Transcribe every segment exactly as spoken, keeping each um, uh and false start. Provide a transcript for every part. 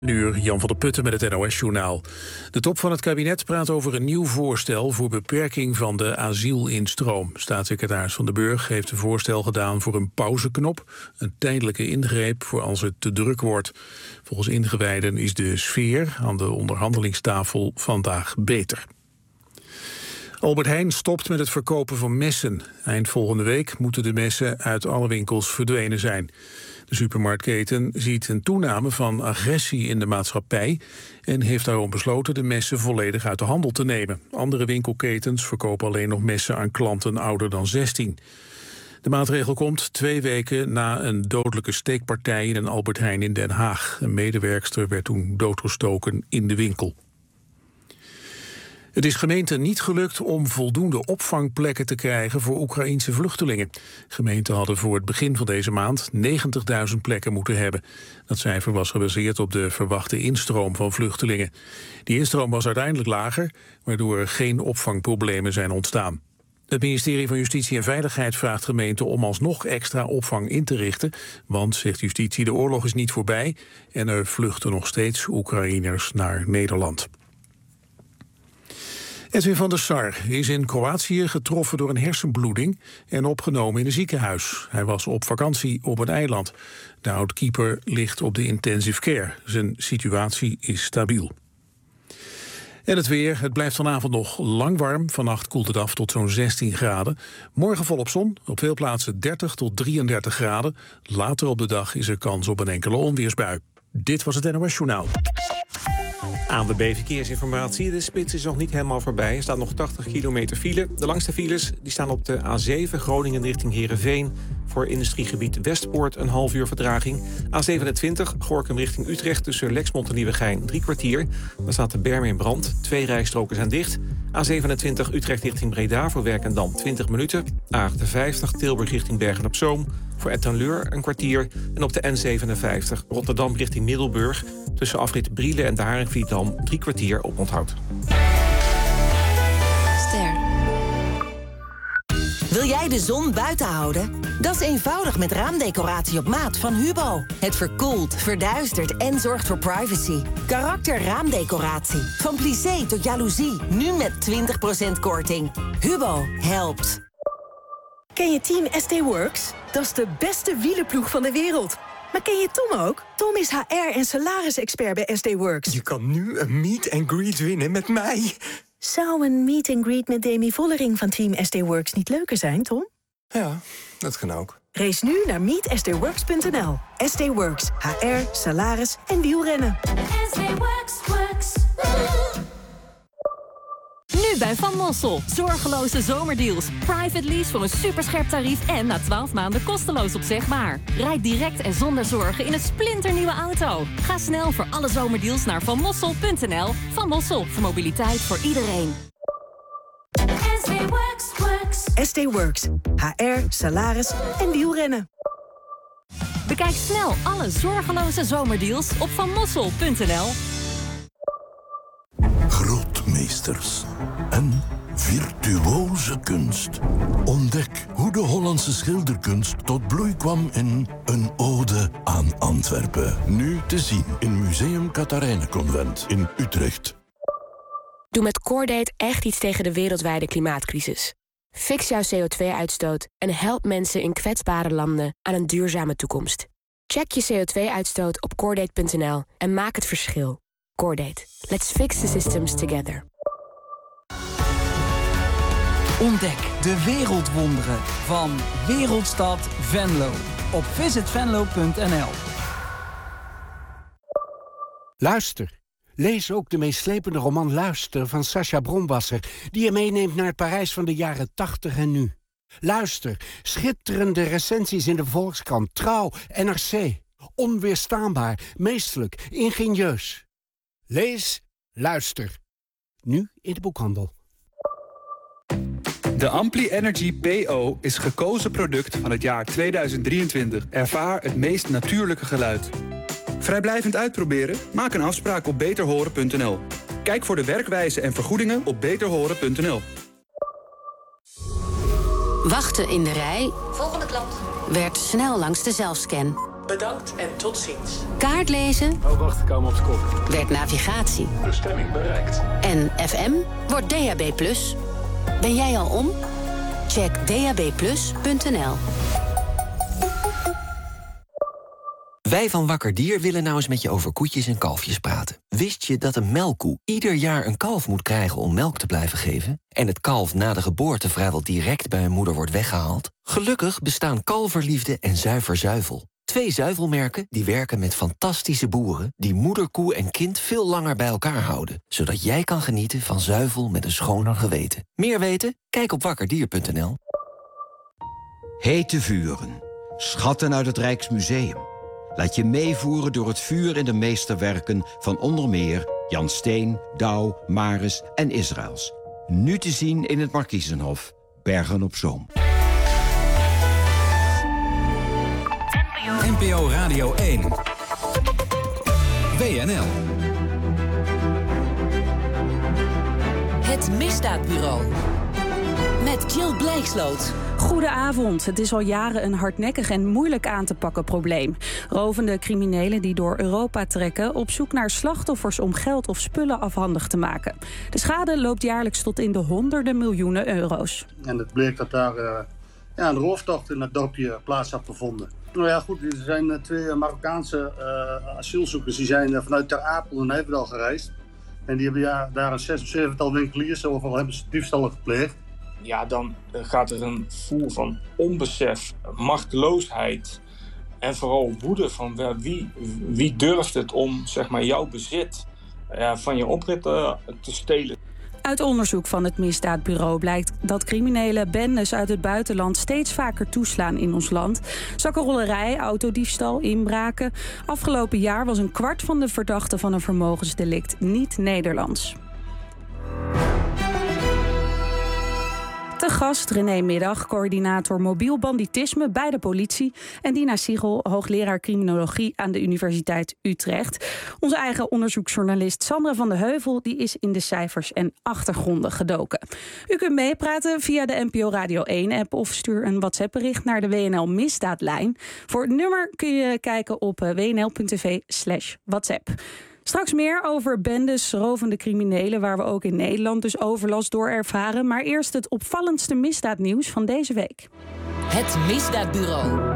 Nu Jan van der Putten met het N O S-journaal. De top van het kabinet praat over een nieuw voorstel voor beperking van de asielinstroom. Staatssecretaris Van den Burg heeft een voorstel gedaan voor een pauzeknop, een tijdelijke ingreep voor als het te druk wordt. Volgens ingewijden is de sfeer aan de onderhandelingstafel vandaag beter. Albert Heijn stopt met het verkopen van messen. Eind volgende week moeten de messen uit alle winkels verdwenen zijn. De supermarktketen ziet een toename van agressie in de maatschappij en heeft daarom besloten de messen volledig uit de handel te nemen. Andere winkelketens verkopen alleen nog messen aan klanten ouder dan zestien. De maatregel komt twee weken na een dodelijke steekpartij in een Albert Heijn in Den Haag. Een medewerkster werd toen doodgestoken in de winkel. Het is gemeenten niet gelukt om voldoende opvangplekken te krijgen voor Oekraïense vluchtelingen. Gemeenten hadden voor het begin van deze maand negentigduizend plekken moeten hebben. Dat cijfer was gebaseerd op de verwachte instroom van vluchtelingen. Die instroom was uiteindelijk lager, waardoor er geen opvangproblemen zijn ontstaan. Het ministerie van Justitie en Veiligheid vraagt gemeenten om alsnog extra opvang in te richten. Want, zegt Justitie, de oorlog is niet voorbij en er vluchten nog steeds Oekraïners naar Nederland. Edwin van der Sar is in Kroatië getroffen door een hersenbloeding en opgenomen in een ziekenhuis. Hij was op vakantie op een eiland. De oud-keeper ligt op de intensive care. Zijn situatie is stabiel. En het weer. Het blijft vanavond nog lang warm. Vannacht koelt het af tot zo'n zestien graden. Morgen volop zon. Op veel plaatsen dertig tot drieëndertig graden. Later op de dag is er kans op een enkele onweersbui. Dit was het N O S-journaal. Aan de B-verkeersinformatie. De spits is nog niet helemaal voorbij. Er staat nog tachtig kilometer file. De langste files die staan op de A zeven Groningen richting Heerenveen. Voor industriegebied Westpoort een half uur vertraging. A zevenentwintig Gorinchem richting Utrecht tussen Lexmond en Nieuwegein drie kwartier. Dan staat de berm in brand. Twee rijstroken zijn dicht. A zevenentwintig Utrecht richting Breda voor Werkendam twintig minuten. A achtenvijftig Tilburg richting Bergen-op-Zoom. Voor Etten-Leur een kwartier. En op de N zevenenvijftig Rotterdam richting Middelburg. Tussen afrit Brielen en de Haringvlietdam drie kwartier op onthoud. Ster. Wil jij de zon buiten houden? Dat is eenvoudig met raamdecoratie op maat van Hubo. Het verkoelt, verduistert en zorgt voor privacy. Karakter raamdecoratie. Van plissé tot jaloezie. Nu met twintig procent korting. Hubo helpt. Ken je Team S T Works? Dat is de beste wielerploeg van de wereld. Maar ken je Tom ook? Tom is H R- en salarisexpert bij S T Works. Je kan nu een meet and greet winnen met mij. Zou een meet and greet met Demi Vollering van Team S T Works niet leuker zijn, Tom? Ja, dat kan ook. Race nu naar meet s t works punt n l. S T Works. H R, salaris en wielrennen. S T Works, works. Nu bij Van Mossel. Zorgeloze zomerdeals. Private lease voor een superscherp tarief en na twaalf maanden kosteloos opzegbaar. Rijd direct en zonder zorgen in een splinternieuwe auto. Ga snel voor alle zomerdeals naar van mossel punt n l. Van Mossel, voor mobiliteit voor iedereen. S T Works, works. S T Works. H R, salaris en wielrennen. Bekijk snel alle zorgeloze zomerdeals op van mossel punt n l. Grootmeesters en virtuoze kunst. Ontdek hoe de Hollandse schilderkunst tot bloei kwam in een ode aan Antwerpen. Nu te zien in Museum Catharijneconvent in Utrecht. Doe met Cordate echt iets tegen de wereldwijde klimaatcrisis. Fix jouw C O twee uitstoot en help mensen in kwetsbare landen aan een duurzame toekomst. Check je C O twee uitstoot op cordate punt n l en maak het verschil. Cordate. Let's fix the systems together. Ontdek de wereldwonderen van Wereldstad Venlo op visit venlo punt n l. Luister. Lees ook de meeslepende roman Luister van Sacha Bronwasser, die je meeneemt naar het Parijs van de jaren tachtig en nu. Luister. Schitterende recensies in de Volkskrant, Trouw, N R C. Onweerstaanbaar, meesterlijk, ingenieus. Lees, luister. Nu in de boekhandel. De Ampli Energy P O is gekozen product van het jaar tweeduizend drieëntwintig. Ervaar het meest natuurlijke geluid. Vrijblijvend uitproberen? Maak een afspraak op beter horen punt n l. Kijk voor de werkwijze en vergoedingen op beter horen punt n l. Wachten in de rij Volgende klant. werd snel langs de zelfscan. Bedankt en tot ziens. Kaart lezen. Oh, wacht, ik hou hem op zijn kop. Werd navigatie. Bestemming bereikt. En F M wordt D A B plus. Ben jij al om? Check d a b plus punt n l. Wij van Wakker Dier willen nou eens met je over koetjes en kalfjes praten. Wist je dat een melkkoe ieder jaar een kalf moet krijgen om melk te blijven geven? En het kalf na de geboorte vrijwel direct bij een moeder wordt weggehaald? Gelukkig bestaan Kalverliefde en Zuiver Zuivel. Twee zuivelmerken die werken met fantastische boeren die moederkoe en kind veel langer bij elkaar houden. Zodat jij kan genieten van zuivel met een schoner geweten. Meer weten? Kijk op wakkerdier punt n l. Hete vuren. Schatten uit het Rijksmuseum. Laat je meevoeren door het vuur in de meesterwerken van onder meer Jan Steen, Douw, Maris en Israëls. Nu te zien in het Markiezenhof, Bergen op Zoom. N P O Radio één. W N L. Het Misdaadbureau. Met Jill Bleeksloot. Goedenavond. Het is al jaren een hardnekkig en moeilijk aan te pakken probleem. Rovende criminelen die door Europa trekken op zoek naar slachtoffers om geld of spullen afhandig te maken. De schade loopt jaarlijks tot in de honderden miljoenen euro's. En het bleek dat daar uh, ja, een rooftocht in het dorpje plaats had gevonden. Nou ja, goed, er zijn uh, twee Marokkaanse uh, asielzoekers die zijn uh, vanuit Ter Apel en Nijverdal gereisd. En die hebben ja, daar een zes of zevental winkeliers, overal hebben ze diefstallen gepleegd. Ja, dan gaat er een gevoel van onbesef, machteloosheid en vooral woede van wie, wie durft het om zeg maar, jouw bezit ja, van je oprit uh, te stelen. Uit onderzoek van het Misdaadbureau blijkt dat criminele bendes uit het buitenland steeds vaker toeslaan in ons land. Zakkenrollerij, autodiefstal, inbraken. Afgelopen jaar was een kwart van de verdachten van een vermogensdelict niet Nederlands. Te gast René Middag, coördinator mobiel banditisme bij de politie. En Dina Siegel, hoogleraar criminologie aan de Universiteit Utrecht. Onze eigen onderzoeksjournalist Sandra van de Heuvel die is in de cijfers en achtergronden gedoken. U kunt meepraten via de N P O Radio één app of stuur een WhatsApp-bericht naar de W N L Misdaadlijn. Voor het nummer kun je kijken op w n l punt t v slash WhatsApp. Straks meer over bendes, rovende criminelen, waar we ook in Nederland dus overlast door ervaren. Maar eerst het opvallendste misdaadnieuws van deze week. Het Misdaadbureau.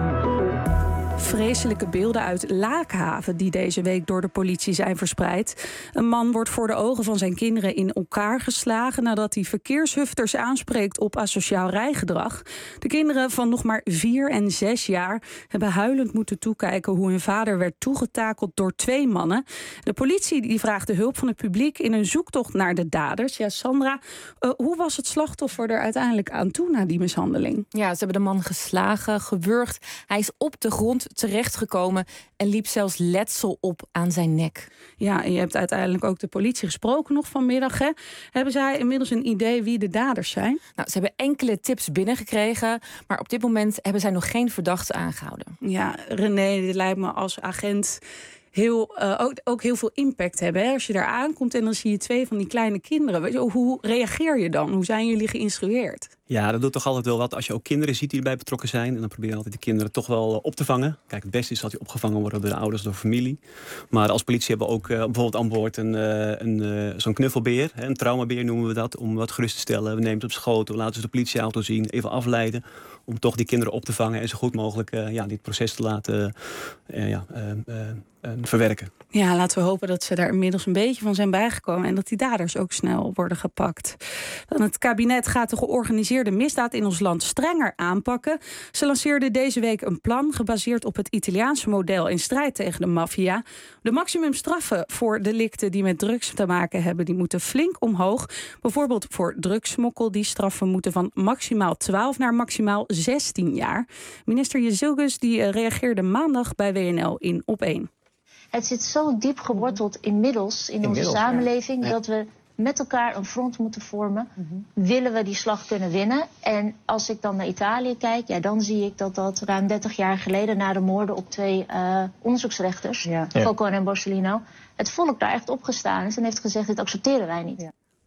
Vreselijke beelden uit Laakhaven die deze week door de politie zijn verspreid. Een man wordt voor de ogen van zijn kinderen in elkaar geslagen nadat hij verkeershufters aanspreekt op asociaal rijgedrag. De kinderen van nog maar vier en zes jaar hebben huilend moeten toekijken hoe hun vader werd toegetakeld door twee mannen. De politie die vraagt de hulp van het publiek in een zoektocht naar de daders. Ja, Sandra, uh, hoe was het slachtoffer er uiteindelijk aan toe na die mishandeling? Ja, ze hebben de man geslagen, gewurgd. Hij is op de grond terechtgekomen en liep zelfs letsel op aan zijn nek. Ja, en je hebt uiteindelijk ook de politie gesproken nog vanmiddag. Hè? Hebben zij inmiddels een idee wie de daders zijn? Nou, ze hebben enkele tips binnengekregen, maar op dit moment hebben zij nog geen verdachte aangehouden. Ja, René, dit lijkt me als agent heel, uh, ook, ook heel veel impact hebben. Hè? Als je daar aankomt en dan zie je twee van die kleine kinderen. Weet je, hoe reageer je dan? Hoe zijn jullie geïnstrueerd? Ja, dat doet toch altijd wel wat als je ook kinderen ziet die erbij betrokken zijn. En dan probeer je altijd de kinderen toch wel op te vangen. Kijk, het beste is dat die opgevangen worden door de ouders, door familie. Maar als politie hebben we ook uh, bijvoorbeeld aan boord een, uh, een, uh, zo'n knuffelbeer. Hè, een traumabeer noemen we dat, om wat gerust te stellen. We nemen het op schoot, we laten ze de politieauto zien, even afleiden. Om toch die kinderen op te vangen en zo goed mogelijk uh, ja, dit proces te laten uh, ja, uh, uh, uh, verwerken. Ja, laten we hopen dat ze daar inmiddels een beetje van zijn bijgekomen en dat die daders ook snel worden gepakt. Dan het kabinet gaat de georganiseerde misdaad in ons land strenger aanpakken. Ze lanceerden deze week een plan gebaseerd op het Italiaanse model in strijd tegen de maffia. De maximumstraffen voor delicten die met drugs te maken hebben, die moeten flink omhoog. Bijvoorbeeld voor drugssmokkel, die straffen moeten van maximaal twaalf naar maximaal zestien jaar. Minister Jezilgus die reageerde maandag bij W N L in Op één. Het zit zo diep geworteld inmiddels in inmiddels, onze samenleving ja. dat we met elkaar een front moeten vormen. Mm-hmm. Willen we die slag kunnen winnen? En als ik dan naar Italië kijk, ja, dan zie ik dat dat ruim dertig jaar geleden na de moorden op twee uh, onderzoeksrechters, ja. Falcone en Borsellino, het volk daar echt opgestaan is en heeft gezegd, dit accepteren wij niet. Ja.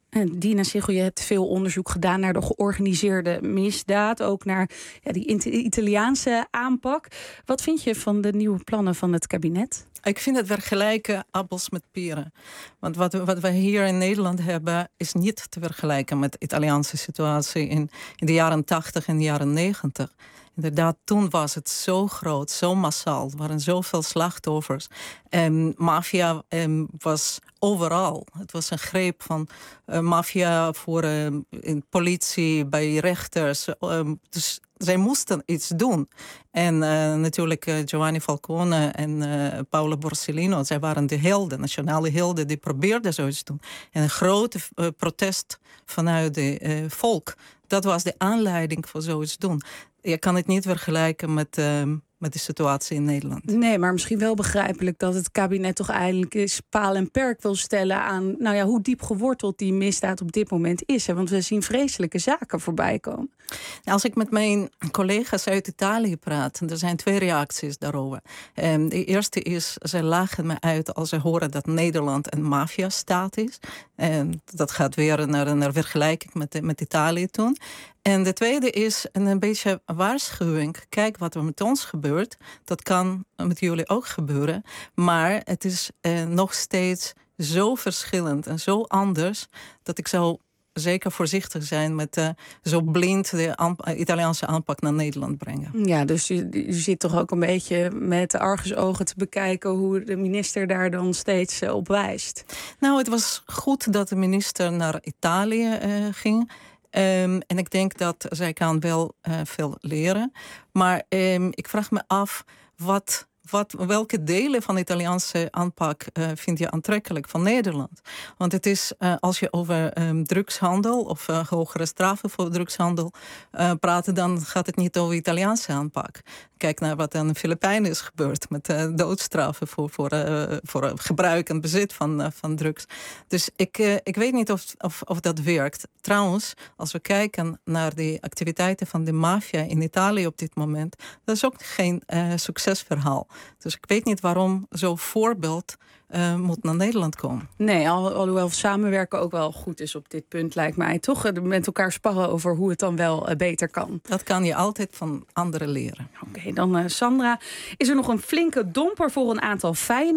En Dina Siegel, je hebt veel onderzoek gedaan naar de georganiseerde misdaad. Ook naar ja, die Italiaanse aanpak. Wat vind je van de nieuwe plannen van het kabinet? Ik vind het vergelijken appels met peren. Want wat, wat we hier in Nederland hebben is niet te vergelijken met de Italiaanse situatie in, in de jaren tachtig en de jaren negentig. Inderdaad, toen was het zo groot, zo massaal. Er waren zoveel slachtoffers. En maffia um, was overal. Het was een greep van uh, maffia voor uh, in politie, bij rechters. Um, dus zij moesten iets doen. En uh, natuurlijk uh, Giovanni Falcone en uh, Paolo Borsellino, zij waren de helden, nationale helden, die probeerden zoiets te doen. En een grote uh, protest vanuit het uh, volk. Dat was de aanleiding voor zoiets te doen. Je kan het niet vergelijken met, uh, met de situatie in Nederland. Nee, maar misschien wel begrijpelijk dat het kabinet toch eindelijk eens paal en perk wil stellen aan nou ja, hoe diep geworteld die misdaad op dit moment is. Hè? Want we zien vreselijke zaken voorbij komen. Als ik met mijn collega's uit Italië praat, er zijn twee reacties daarover. Um, de eerste is, ze lachen me uit als ze horen dat Nederland een maffiastaat is. En dat gaat weer naar een vergelijking met, met Italië toen. En de tweede is een, een beetje waarschuwing. Kijk wat er met ons gebeurt. Dat kan met jullie ook gebeuren. Maar het is uh, nog steeds zo verschillend en zo anders dat ik zou zeker voorzichtig zijn met uh, zo blind de aanp- Italiaanse aanpak naar Nederland brengen. Ja, dus je, je zit toch ook een beetje met de argusogen te bekijken hoe de minister daar dan steeds uh, op wijst. Nou, het was goed dat de minister naar Italië uh, ging. Um, en ik denk dat zij kan wel uh, veel leren. Maar um, ik vraag me af, wat, wat, welke delen van de Italiaanse aanpak uh, vind je aantrekkelijk van Nederland? Want het is, uh, als je over um, drugshandel of uh, hogere straffen voor drugshandel uh, praat, dan gaat het niet over Italiaanse aanpak. Kijk naar wat aan de Filipijnen is gebeurd met uh, doodstraffen voor, voor, uh, voor uh, gebruik en bezit van, uh, van drugs. Dus ik, uh, ik weet niet of, of, of dat werkt. Trouwens, als we kijken naar de activiteiten van de maffia in Italië op dit moment, dat is ook geen uh, succesverhaal. Dus ik weet niet waarom zo'n voorbeeld Uh, moet naar Nederland komen. Nee, al, alhoewel samenwerken ook wel goed is op dit punt, lijkt mij. Toch met elkaar sparren over hoe het dan wel uh, beter kan. Dat kan je altijd van anderen leren. Oké, okay, dan uh, Sandra. Is er nog een flinke domper voor een aantal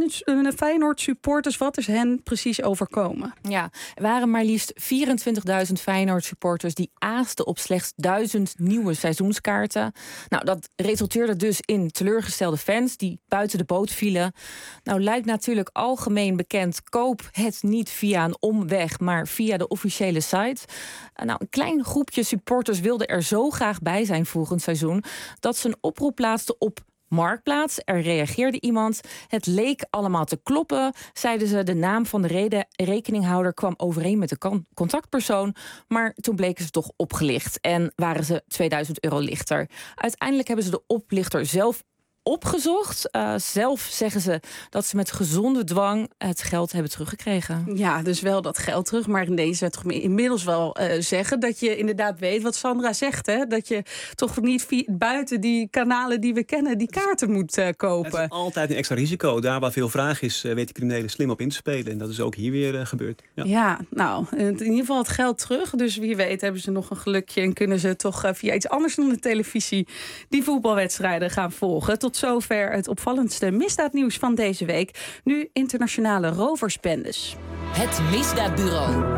Feyenoord-supporters? Wat is hen precies overkomen? Ja, er waren maar liefst vierentwintigduizend Feyenoord-supporters die aasten op slechts duizend nieuwe seizoenskaarten. Nou, dat resulteerde dus in teleurgestelde fans die buiten de boot vielen. Nou, lijkt natuurlijk algemeen bekend, koop het niet via een omweg, maar via de officiële site. Nou, een klein groepje supporters wilde er zo graag bij zijn volgend seizoen dat ze een oproep plaatsten op Marktplaats. Er reageerde iemand. Het leek allemaal te kloppen, zeiden ze. De naam van de reden, rekeninghouder kwam overeen met de contactpersoon. Maar toen bleken ze toch opgelicht en waren ze tweeduizend euro lichter. Uiteindelijk hebben ze de oplichter zelf opgezocht. Uh, zelf zeggen ze dat ze met gezonde dwang het geld hebben teruggekregen. Ja, dus wel dat geld terug. Maar in deze toch inmiddels wel uh, zeggen dat je inderdaad weet wat Sandra zegt. Hè? Dat je toch niet via, buiten die kanalen die we kennen die kaarten moet uh, kopen. Het is altijd een extra risico. Daar waar veel vraag is, uh, weet de criminelen slim op in te spelen. En dat is ook hier weer uh, gebeurd. Ja. ja, nou, in ieder geval het geld terug. Dus wie weet hebben ze nog een gelukje en kunnen ze toch uh, via iets anders dan de televisie die voetbalwedstrijden gaan volgen. Tot zover het opvallendste misdaadnieuws van deze week. Nu internationale roversbendes. Het Misdaadbureau.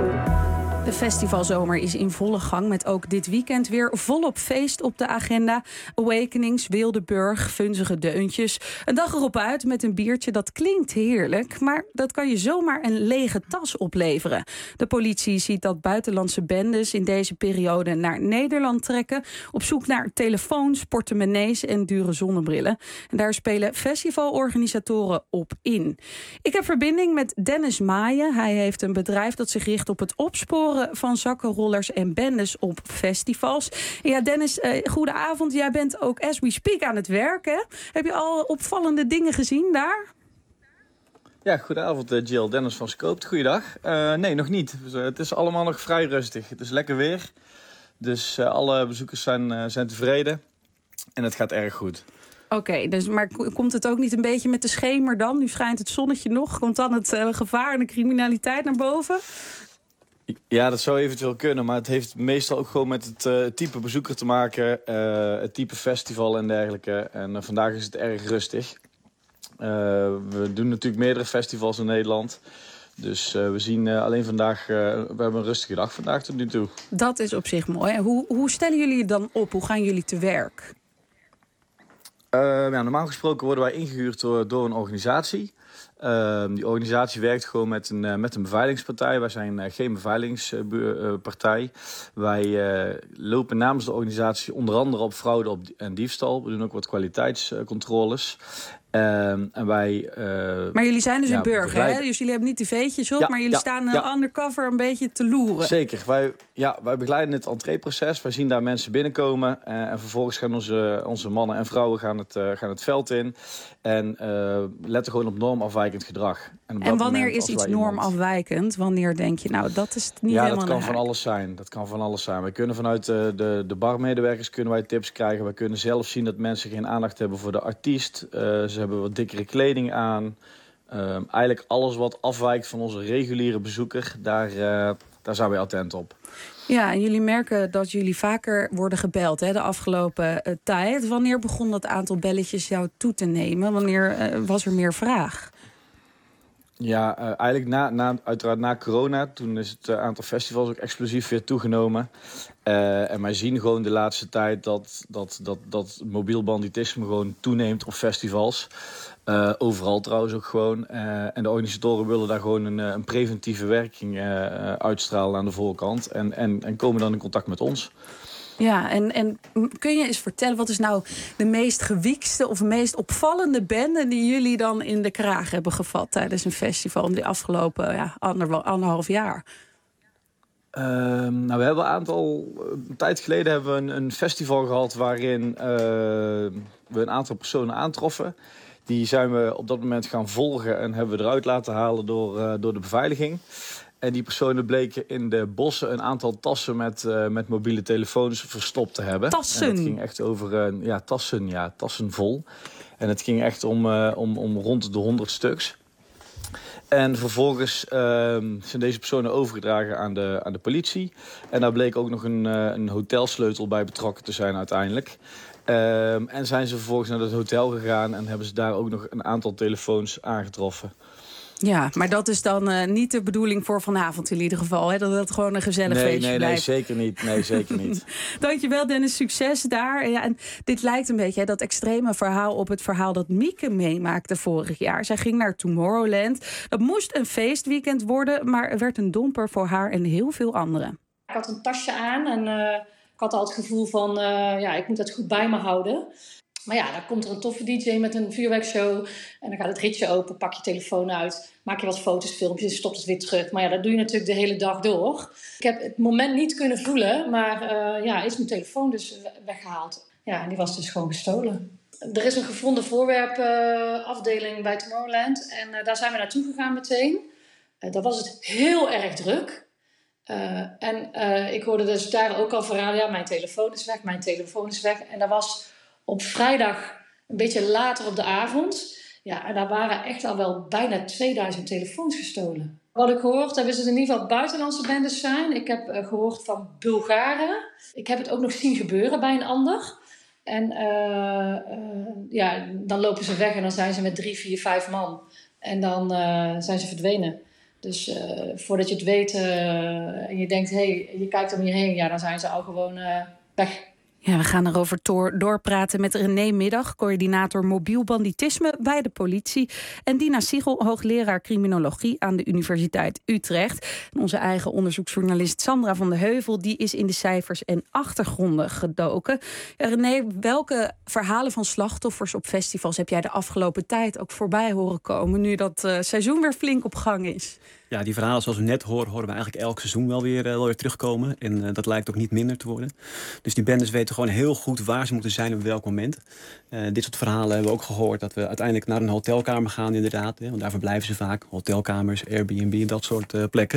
De festivalzomer is in volle gang met ook dit weekend weer volop feest op de agenda. Awakenings, Wildeburg, vunzige deuntjes. Een dag erop uit met een biertje, dat klinkt heerlijk, maar dat kan je zomaar een lege tas opleveren. De politie ziet dat buitenlandse bendes in deze periode naar Nederland trekken, op zoek naar telefoons, portemonnees en dure zonnebrillen. En daar spelen festivalorganisatoren op in. Ik heb verbinding met Dennis Maaien. Hij heeft een bedrijf dat zich richt op het opsporen van zakkenrollers en bendes op festivals. Ja, Dennis, eh, goedenavond. Jij bent ook as we speak aan het werk, hè? Heb je al opvallende dingen gezien daar? Ja, goedenavond uh, Jill. Dennis van Scoopt. Goeiedag. Uh, nee, nog niet. Dus, uh, het is allemaal nog vrij rustig. Het is lekker weer. Dus uh, alle bezoekers zijn, uh, zijn tevreden. En het gaat erg goed. Oké, okay, dus, maar komt het ook niet een beetje met de schemer dan? Nu schijnt het zonnetje nog. Komt dan het uh, gevaar en de criminaliteit naar boven? Ja, dat zou eventueel kunnen, maar het heeft meestal ook gewoon met het uh, type bezoeker te maken, uh, het type festival en dergelijke. En uh, vandaag is het erg rustig. Uh, we doen natuurlijk meerdere festivals in Nederland. Dus uh, we zien uh, alleen vandaag, uh, we hebben een rustige dag vandaag tot nu toe. Dat is op zich mooi. Hoe, hoe stellen jullie je dan op? Hoe gaan jullie te werk? Uh, ja, normaal gesproken worden wij ingehuurd door, door een organisatie. Uh, die organisatie werkt gewoon met een, uh, met een beveiligingspartij. Wij zijn uh, geen beveiligingspartij. Wij uh, lopen namens de organisatie onder andere op fraude op en diefstal. We doen ook wat kwaliteitscontroles. Uh, en wij, uh, maar jullie zijn dus ja, een burger, begeleiden... hè? Dus jullie hebben niet die veetjes op, ja, maar jullie ja, staan uh, ja. undercover een beetje te loeren. Zeker. Wij, ja, wij begeleiden het entreeproces. Wij zien daar mensen binnenkomen. Uh, en vervolgens gaan onze, onze mannen en vrouwen gaan het, uh, gaan het veld in. En uh, letten gewoon op normafwijkend gedrag. En, en wanneer moment, is iets normafwijkend? Wanneer denk je, nou, dat is niet ja, helemaal dat kan naar. van alles zijn. Dat kan van alles zijn. Wij kunnen vanuit de, de, de barmedewerkers kunnen wij tips krijgen. Wij kunnen zelf zien dat mensen geen aandacht hebben voor de artiest. Uh, ze hebben wat dikkere kleding aan. Uh, eigenlijk alles wat afwijkt van onze reguliere bezoeker, daar, uh, daar zijn wij attent op. Ja, en jullie merken dat jullie vaker worden gebeld, hè, de afgelopen uh, tijd. Wanneer begon dat aantal belletjes jou toe te nemen? Wanneer uh, was er meer vraag? Ja, uh, eigenlijk na, na, uiteraard na corona. Toen is het uh, aantal festivals ook explosief weer toegenomen. Uh, en wij zien gewoon de laatste tijd dat, dat, dat, dat mobiel banditisme gewoon toeneemt op festivals. Uh, overal trouwens ook gewoon. Uh, en de organisatoren willen daar gewoon een, een preventieve werking uh, uitstralen aan de voorkant. En, en, en komen dan in contact met ons. Ja, en, en kun je eens vertellen, wat is nou de meest gewiekste of meest opvallende bende die jullie dan in de kraag hebben gevat tijdens een festival in de afgelopen ja, ander, anderhalf jaar? Uh, nou, we hebben een aantal. Een tijd geleden hebben we een, een festival gehad waarin uh, we een aantal personen aantroffen. Die zijn we op dat moment gaan volgen en hebben we eruit laten halen door, uh, door de beveiliging. En die personen bleken in de bossen een aantal tassen met, uh, met mobiele telefoons verstopt te hebben. Tassen? En het ging echt over uh, ja, tassen, ja, tassen vol. En het ging echt om, uh, om, om rond de honderd stuks. En vervolgens uh, zijn deze personen overgedragen aan de, aan de politie. En daar bleek ook nog een, uh, een hotelsleutel bij betrokken te zijn uiteindelijk. Uh, en zijn ze vervolgens naar het hotel gegaan en hebben ze daar ook nog een aantal telefoons aangetroffen. Ja, maar dat is dan uh, niet de bedoeling voor vanavond in ieder geval. Hè? Dat het gewoon een gezellig nee, feestje nee, blijft. Nee, zeker niet. Nee, zeker niet. Dankjewel Dennis, succes daar. Ja, en dit lijkt een beetje, hè, dat extreme verhaal op het verhaal dat Mieke meemaakte vorig jaar. Zij ging naar Tomorrowland. Dat moest een feestweekend worden, maar er werd een domper voor haar en heel veel anderen. Ik had een tasje aan en uh, ik had al het gevoel van, uh, ja, ik moet dat goed bij me houden. Maar ja, dan komt er een toffe D J met een vuurwerkshow. En dan gaat het ritje open, pak je telefoon uit. Maak je wat foto's, filmpjes en stopt het weer terug. Maar ja, dat doe je natuurlijk de hele dag door. Ik heb het moment niet kunnen voelen. Maar uh, ja, is mijn telefoon dus weggehaald. Ja, en die was dus gewoon gestolen. Er is een gevonden voorwerp uh, afdeling bij Tomorrowland. En uh, daar zijn we naartoe gegaan meteen. Uh, daar was het heel erg druk. Uh, en uh, ik hoorde dus daar ook al verhalen. Ja, mijn telefoon is weg, mijn telefoon is weg. En dat was op vrijdag een beetje later op de avond. Ja, en daar waren echt al wel bijna tweeduizend telefoons gestolen. Wat ik gehoord heb is dat het in ieder geval buitenlandse bendes zijn. Ik heb uh, gehoord van Bulgaren. Ik heb het ook nog zien gebeuren bij een ander. En uh, uh, ja, dan lopen ze weg en dan zijn ze met drie, vier, vijf man. En dan uh, zijn ze verdwenen. Dus uh, voordat je het weet uh, en je denkt, hé, hey, je kijkt om je heen, ja, dan zijn ze al gewoon uh, weg. Ja, we gaan erover door, doorpraten met René Middag, coördinator mobiel banditisme bij de politie. En Dina Siegel, hoogleraar criminologie aan de Universiteit Utrecht. En onze eigen onderzoeksjournalist Sandra van de Heuvel, die is in de cijfers en achtergronden gedoken. Ja, René, welke verhalen van slachtoffers op festivals heb jij de afgelopen tijd ook voorbij horen komen, nu dat uh, seizoen weer flink op gang is? Ja, die verhalen zoals we net horen, horen we eigenlijk elk seizoen wel weer, uh, wel weer terugkomen. En uh, dat lijkt ook niet minder te worden. Dus die bendes weten gewoon heel goed waar ze moeten zijn op welk moment. Uh, dit soort verhalen hebben we ook gehoord, dat we uiteindelijk naar een hotelkamer gaan inderdaad. Hè, want daar verblijven ze vaak. Hotelkamers, Airbnb, dat soort uh, plekken.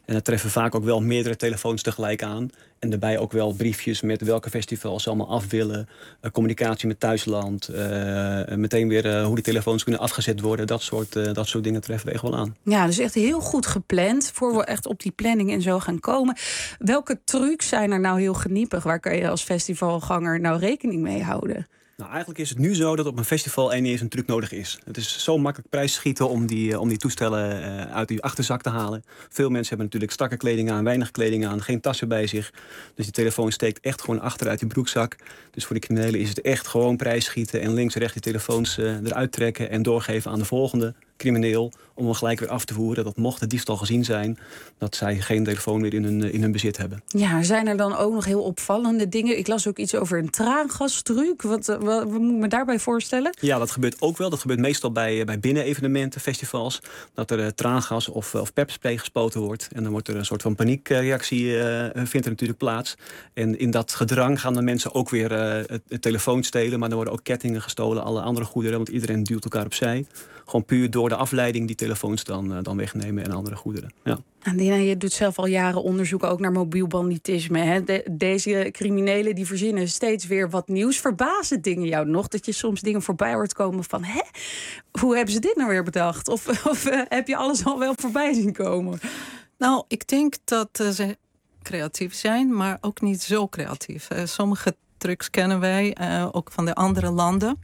En dan treffen vaak ook wel meerdere telefoons tegelijk aan. En daarbij ook wel briefjes met welke festivals ze allemaal af willen. Uh, communicatie met thuisland. Uh, meteen weer uh, hoe die telefoons kunnen afgezet worden. Dat soort, uh, dat soort dingen treffen we echt wel aan. Ja, dus echt heel goed gepland. Voor we echt op die planning en zo gaan komen. Welke trucs zijn er nou heel geniepig? Waar kan je als festivalganger nou rekening mee houden? Nou, eigenlijk is het nu zo dat op een festival één niet eens een truc nodig is. Het is zo makkelijk prijsschieten om die, om die toestellen uh, uit die achterzak te halen. Veel mensen hebben natuurlijk strakke kleding aan, weinig kleding aan, geen tassen bij zich. Dus die telefoon steekt echt gewoon achteruit die broekzak. Dus voor de criminelen is het echt gewoon prijsschieten en links en rechts die telefoons uh, eruit trekken en doorgeven aan de volgende crimineel om hem gelijk weer af te voeren. Dat mocht de diefstal gezien zijn, dat zij geen telefoon meer in hun, in hun bezit hebben. Ja, zijn er dan ook nog heel opvallende dingen? Ik las ook iets over een traangastruc. Wat, wat, wat moet ik me daarbij voorstellen? Ja, dat gebeurt ook wel. Dat gebeurt meestal bij, bij binnenevenementen, festivals. Dat er uh, traangas of, of pepperspray gespoten wordt. En dan wordt er een soort van paniekreactie uh, vindt er natuurlijk plaats. En in dat gedrang gaan de mensen ook weer uh, het, het telefoon stelen. Maar er worden ook kettingen gestolen, alle andere goederen. Want iedereen duwt elkaar opzij. Gewoon puur door de afleiding die telefoons dan, uh, dan wegnemen en andere goederen. Ja. Dina, je doet zelf al jaren onderzoek ook naar mobiel banditisme. Hè? De, deze criminelen die verzinnen steeds weer wat nieuws. Verbazen dingen jou nog dat je soms dingen voorbij hoort komen van... hè, hoe hebben ze dit nou weer bedacht? Of, of uh, heb je alles al wel voorbij zien komen? Nou, ik denk dat uh, ze creatief zijn, maar ook niet zo creatief. Uh, sommige trucs kennen wij, uh, ook van de andere landen.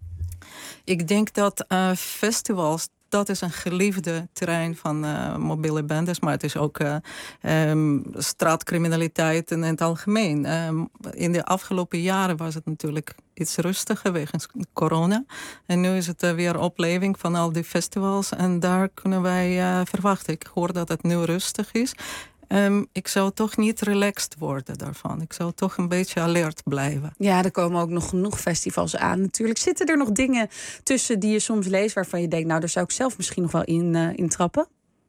Ik denk dat uh, festivals, dat is een geliefde terrein van uh, mobiele bendes. Maar het is ook uh, um, straatcriminaliteit in het algemeen. Um, in de afgelopen jaren was het natuurlijk iets rustiger wegens corona. En nu is het uh, weer opleving van al die festivals. En daar kunnen wij uh, verwachten. Ik hoor dat het nu rustig is. Um, ik zou toch niet relaxed worden daarvan. Ik zou toch een beetje alert blijven. Ja, er komen ook nog genoeg festivals aan natuurlijk. Zitten er nog dingen tussen die je soms leest waarvan je denkt... nou, daar zou ik zelf misschien nog wel in, uh, in trappen?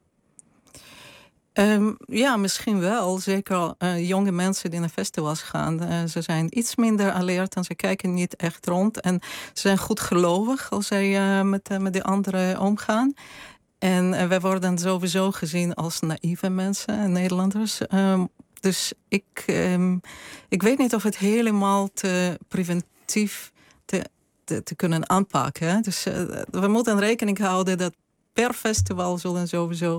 Um, ja, misschien wel. Zeker uh, jonge mensen die naar festivals gaan. Uh, ze zijn iets minder alert en ze kijken niet echt rond. En ze zijn goed gelovig als zij uh, met, uh, met de anderen omgaan. En uh, wij worden sowieso gezien als naïeve mensen, Nederlanders. Um, dus ik, um, ik weet niet of het helemaal te preventief te, te, te kunnen aanpakken. Hè? Dus uh, we moeten rekening houden dat per festival zullen sowieso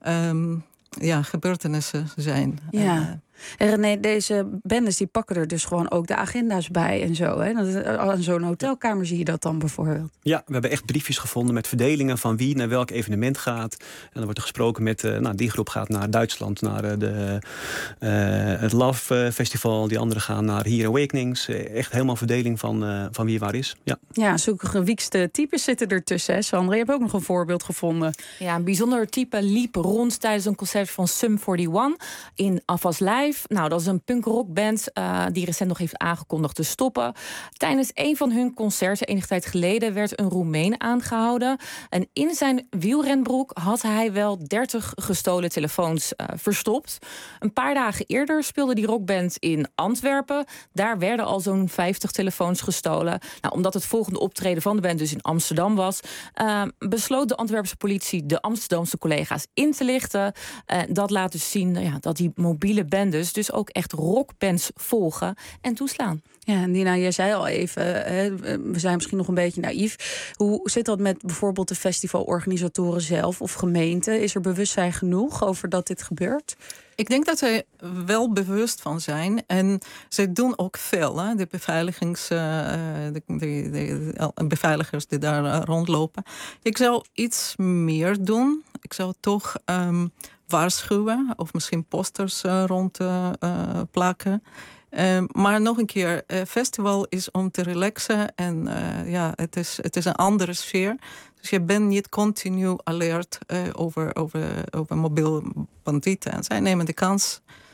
um, ja, gebeurtenissen zijn. Ja. Uh, En René, deze bendes die pakken er dus gewoon ook de agenda's bij en zo. Hè? Aan zo'n hotelkamer zie je dat dan bijvoorbeeld. Ja, we hebben echt briefjes gevonden met verdelingen van wie naar welk evenement gaat. En dan wordt er gesproken met, uh, nou, die groep gaat naar Duitsland, naar uh, de, uh, het Love Festival. Die anderen gaan naar Here Awakenings. Uh, echt helemaal verdeling van, uh, van wie waar is. Ja, ja, zulke gewiekste types zitten ertussen, hè, Sandra? Je hebt ook nog een voorbeeld gevonden. Ja, een bijzonder type liep rond tijdens een concert van Sum eenenveertig in Avas Live. Nou, dat is een punkrockband uh, die recent nog heeft aangekondigd te stoppen. Tijdens een van hun concerten, enige tijd geleden, werd een Roemeen aangehouden. En in zijn wielrenbroek had hij wel dertig gestolen telefoons uh, verstopt. Een paar dagen eerder speelde die rockband in Antwerpen. Daar werden al zo'n vijftig telefoons gestolen. Nou, omdat het volgende optreden van de band dus in Amsterdam was, uh, besloot de Antwerpse politie de Amsterdamse collega's in te lichten. Uh, dat laat dus zien uh, ja, dat die mobiele band Dus, dus ook echt rockbands volgen en toeslaan. Ja, en Dina, jij zei al even, hè, we zijn misschien nog een beetje naïef. Hoe zit dat met bijvoorbeeld de festivalorganisatoren zelf of gemeenten? Is er bewustzijn genoeg over dat dit gebeurt? Ik denk dat zij wel bewust van zijn. En ze doen ook veel. Hè? De, beveiligings, uh, de, de, de, de beveiligers die daar uh, rondlopen. Ik zou iets meer doen. Ik zou toch Um, waarschuwen of misschien posters uh, rond uh, uh, plakken. Uh, maar nog een keer, uh, festival is om te relaxen en uh, ja, het is, het is een andere sfeer. Dus je bent niet continu alert uh, over, over, over mobiel bandieten. En zij nemen de kans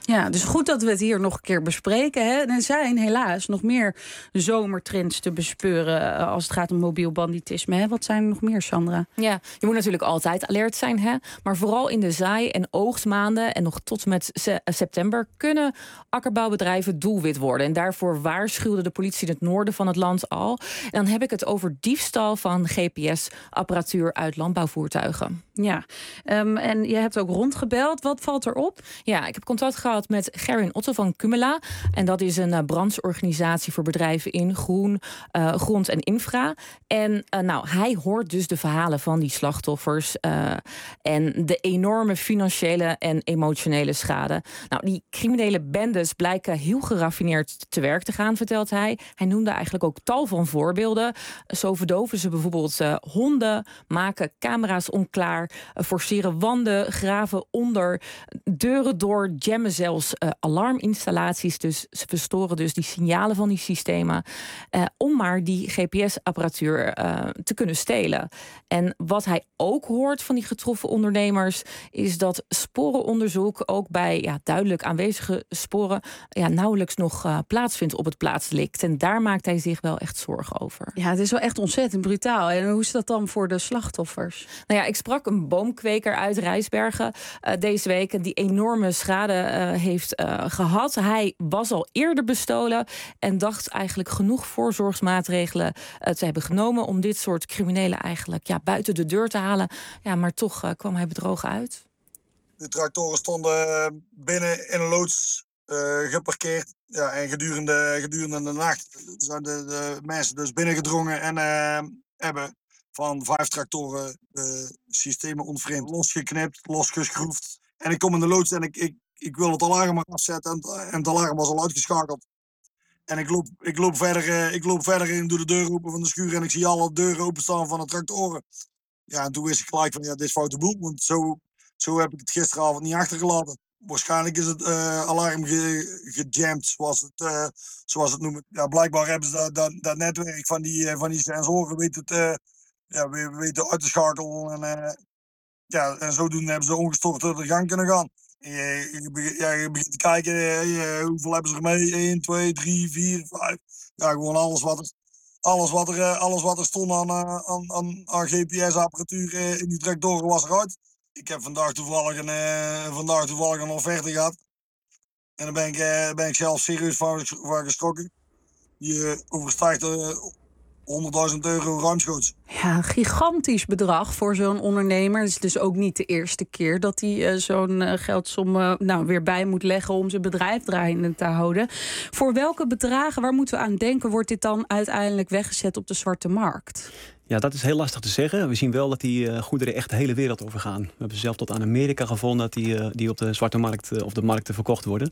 Ja, dus goed dat we het hier nog een keer bespreken. Hè. Er zijn helaas nog meer zomertrends te bespeuren als het gaat om mobiel banditisme. Hè. Wat zijn er nog meer, Sandra? Ja, je moet natuurlijk altijd alert zijn. Hè? Maar vooral in de zaai- en oogstmaanden en nog tot met se- september kunnen akkerbouwbedrijven doelwit worden. En daarvoor waarschuwde de politie in het noorden van het land al. En dan heb ik het over diefstal van G P S-apparatuur uit landbouwvoertuigen. Ja, um, en je hebt ook rondgebeld. Wat valt erop? Ja, ik heb contact gehad met Gerwin Otto van Cumula. En dat is een uh, brancheorganisatie voor bedrijven in groen, uh, grond en infra. En uh, nou, hij hoort dus de verhalen van die slachtoffers uh, en de enorme financiële en emotionele schade. Nou, die criminele bendes blijken heel geraffineerd te werk te gaan, vertelt hij. Hij noemde eigenlijk ook tal van voorbeelden. Zo verdoven ze bijvoorbeeld uh, honden, maken camera's onklaar, uh, forceren wanden, graven onder, deuren door, jammen zelfs uh, alarminstallaties. Dus ze verstoren dus die signalen van die systemen uh, om maar die G P S-apparatuur uh, te kunnen stelen. En wat hij ook hoort van die getroffen ondernemers is dat sporenonderzoek ook bij ja, duidelijk aanwezige sporen ja, nauwelijks nog uh, plaatsvindt op het plaatsdelict. En daar maakt hij zich wel echt zorgen over. Ja, het is wel echt ontzettend brutaal. En hoe is dat dan voor de slachtoffers? Nou ja, ik sprak een boomkweker uit Rijsbergen uh, deze week en die enorme schade uh, heeft uh, gehad. Hij was al eerder bestolen en dacht eigenlijk genoeg voorzorgsmaatregelen uh, te hebben genomen om dit soort criminelen eigenlijk ja, buiten de deur te halen. Ja, maar toch uh, kwam hij bedrogen uit. De tractoren stonden binnen in een loods uh, geparkeerd. Ja, en gedurende, gedurende de nacht zijn de, de mensen dus binnengedrongen en uh, hebben van vijf tractoren de systemen onvreemd losgeknipt, losgeschroefd. En ik kom in de loods en ik, ik, ik wil het alarm maar afzetten en, en het alarm was al uitgeschakeld. En ik loop, ik loop verder, uh, ik loop verder in, doe de deur open van de schuur en ik zie alle deuren openstaan van de tractoren. Ja, en toen wist ik gelijk van, ja, dit is foute boel, want zo, zo heb ik het gisteravond niet achtergelaten. Waarschijnlijk is het uh, alarm ge, gejamd, zoals het, uh, zoals het noemen. Ja, blijkbaar hebben ze dat, dat, dat netwerk van die, uh, van die sensoren weten het, uh, ja, we weten uit te schakelen. En, uh, ja, en zodoende hebben ze ongestoord door de gang kunnen gaan. Je, je, begint, ja, je begint te kijken, uh, hoeveel hebben ze er mee? één, twee, drie, vier, vijf. Ja, gewoon alles wat er, alles wat er, uh, alles wat er stond aan, uh, aan, aan, aan G P S-apparatuur uh, in die tractoren was eruit. Ik heb vandaag toevallig een, uh, vandaag toevallig een offerte gehad. En daar ben ik, uh, ben ik zelf serieus van, van geschrokken. Die uh, overstijgt uh, honderdduizend euro ruimschoots. Ja, een gigantisch bedrag voor zo'n ondernemer. Het is dus ook niet de eerste keer dat hij uh, zo'n uh, geldsom uh, nou, weer bij moet leggen om zijn bedrijf draaiende te houden. Voor welke bedragen, waar moeten we aan denken, wordt dit dan uiteindelijk weggezet op de zwarte markt? Ja, dat is heel lastig te zeggen. We zien wel dat die uh, goederen echt de hele wereld overgaan. We hebben zelf tot aan Amerika gevonden dat die, uh, die op de zwarte markt uh, of de markten verkocht worden.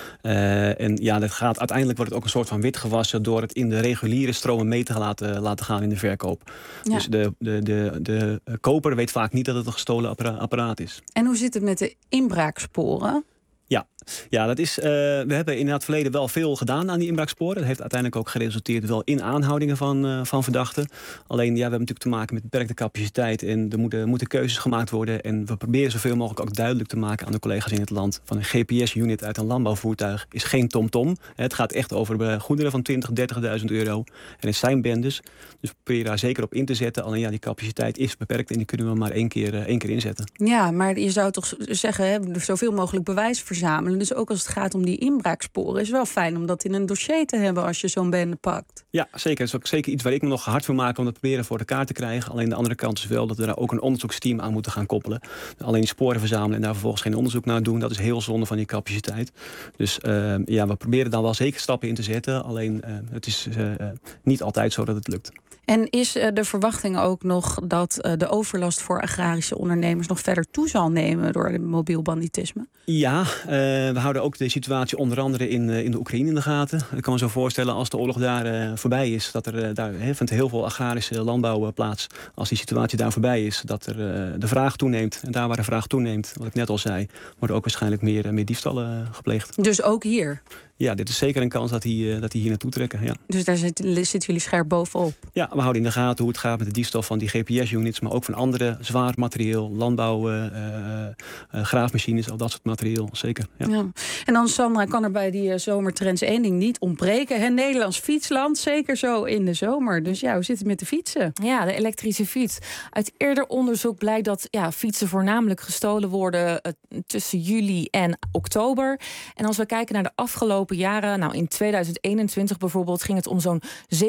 Uh, en ja, dat gaat, uiteindelijk wordt het ook een soort van witgewassen door het in de reguliere stromen mee te laten, laten gaan in de verkoop. Ja. Dus de, de, de, de koper weet vaak niet dat het een gestolen appara- apparaat is. En hoe zit het met de inbraaksporen? Ja, ja dat is, uh, we hebben in het verleden wel veel gedaan aan die inbraaksporen. Dat heeft uiteindelijk ook geresulteerd wel in aanhoudingen van, uh, van verdachten. Alleen ja, we hebben natuurlijk te maken met beperkte capaciteit en er moeten, moeten keuzes gemaakt worden. En we proberen zoveel mogelijk ook duidelijk te maken aan de collega's in het land van een G P S-unit uit een landbouwvoertuig is geen TomTom. Het gaat echt over goederen van twintig, dertigduizend euro. En het zijn bendes. Dus we proberen daar zeker op in te zetten. Alleen ja, die capaciteit is beperkt en die kunnen we maar één keer, uh, één keer inzetten. Ja, maar je zou toch zeggen, hè, zoveel mogelijk bewijs verzamelen. Dus ook als het gaat om die inbraaksporen, is het wel fijn om dat in een dossier te hebben als je zo'n bende pakt. Ja, zeker. Dat is ook zeker iets waar ik me nog hard voor maak om dat proberen voor elkaar te krijgen. Alleen de andere kant is wel dat we daar ook een onderzoeksteam aan moeten gaan koppelen. Alleen die sporen verzamelen en daar vervolgens geen onderzoek naar doen, dat is heel zonde van die capaciteit. Dus uh, ja, we proberen dan wel zeker stappen in te zetten. Alleen uh, het is uh, niet altijd zo dat het lukt. En is uh, de verwachting ook nog dat uh, de overlast voor agrarische ondernemers nog verder toe zal nemen door het mobiel banditisme? Ja, uh, we houden ook de situatie onder andere in, uh, in de Oekraïne in de gaten. Ik kan me zo voorstellen als de oorlog daar uh, voorbij is, dat er uh, daar he, vindt heel veel agrarische landbouw uh, plaats. Als die situatie daar voorbij is, dat er uh, de vraag toeneemt. En daar waar de vraag toeneemt, wat ik net al zei, worden ook waarschijnlijk meer, uh, meer diefstallen uh, gepleegd. Dus ook hier? Ja, dit is zeker een kans dat die, uh, dat die hier naartoe trekken. Ja. Dus daar zitten, zitten jullie scherp bovenop? Ja, we houden in de gaten hoe het gaat met de diefstal van die G P S-units... maar ook van andere zwaar materieel, landbouw, uh, uh, uh, graafmachines, al dat soort materieel. Zeker, ja. Ja. En dan, Sandra, kan er bij die uh, zomertrends één ding niet ontbreken. Hè? Nederlands fietsland, zeker zo in de zomer. Dus ja, hoe zit het met de fietsen? Ja, de elektrische fiets. Uit eerder onderzoek blijkt dat ja, fietsen voornamelijk gestolen worden... Uh, tussen juli en oktober. En als we kijken naar de afgelopen jaren... nou, in tweeduizend eenentwintig bijvoorbeeld ging het om zo'n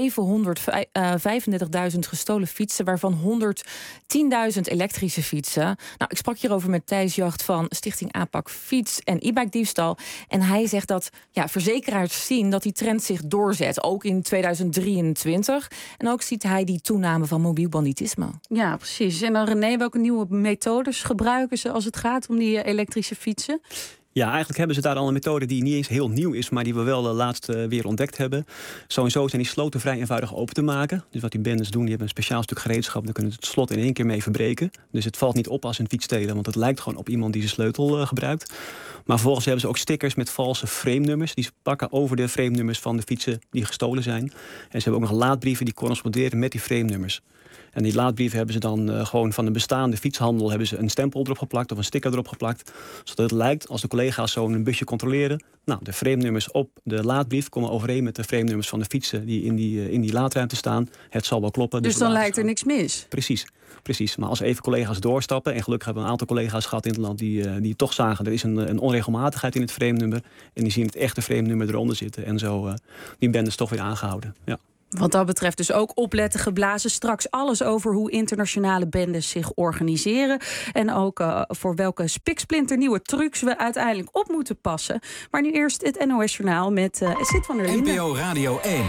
zevenhonderdvijfendertigduizend gestolen fietsen... waarvan honderdtienduizend elektrische fietsen. Nou, ik sprak hierover met Thijs Jacht van Stichting Aanpak Fiets en e-bike diefstal. En hij zegt dat ja, verzekeraars zien dat die trend zich doorzet. Ook in tweeduizend drieëntwintig. En ook ziet hij die toename van mobiel banditisme. Ja, precies. En dan René, welke nieuwe methodes gebruiken ze als het gaat om die elektrische fietsen? Ja, eigenlijk hebben ze daar al een methode die niet eens heel nieuw is... maar die we wel uh, laatst uh, weer ontdekt hebben. Sowieso zijn die sloten vrij eenvoudig open te maken. Dus wat die bendes doen, die hebben een speciaal stuk gereedschap... dan kunnen ze het slot in één keer mee verbreken. Dus het valt niet op als een fiets stelen... want het lijkt gewoon op iemand die zijn sleutel uh, gebruikt. Maar vervolgens hebben ze ook stickers met valse frame-nummers... die ze pakken over de frame-nummers van de fietsen die gestolen zijn. En ze hebben ook nog laadbrieven die corresponderen met die frame-nummers. En die laadbrieven hebben ze dan uh, gewoon van de bestaande fietshandel... hebben ze een stempel erop geplakt of een sticker erop geplakt. Zodat het lijkt, als de collega's zo een busje controleren... nou, de frame-nummers op de laadbrief komen overeen met de frame-nummers van de fietsen... die in die, uh, in die laadruimte staan. Het zal wel kloppen. Dus, dus dan lijkt er niks mis? Precies. Precies, maar als even collega's doorstappen... en gelukkig hebben we een aantal collega's gehad in het land... die, uh, die toch zagen, er is een, een onregelmatigheid in het frame-nummer... en die zien het echte frame-nummer eronder zitten... en zo uh, die bendes toch weer aangehouden, ja. Wat dat betreft dus ook opletten, geblazen. Straks alles over hoe internationale bendes zich organiseren. En ook uh, voor welke spiksplinternieuwe trucs we uiteindelijk op moeten passen. Maar nu eerst het N O S-journaal met uh, Sid van der Linden. N P O Radio één.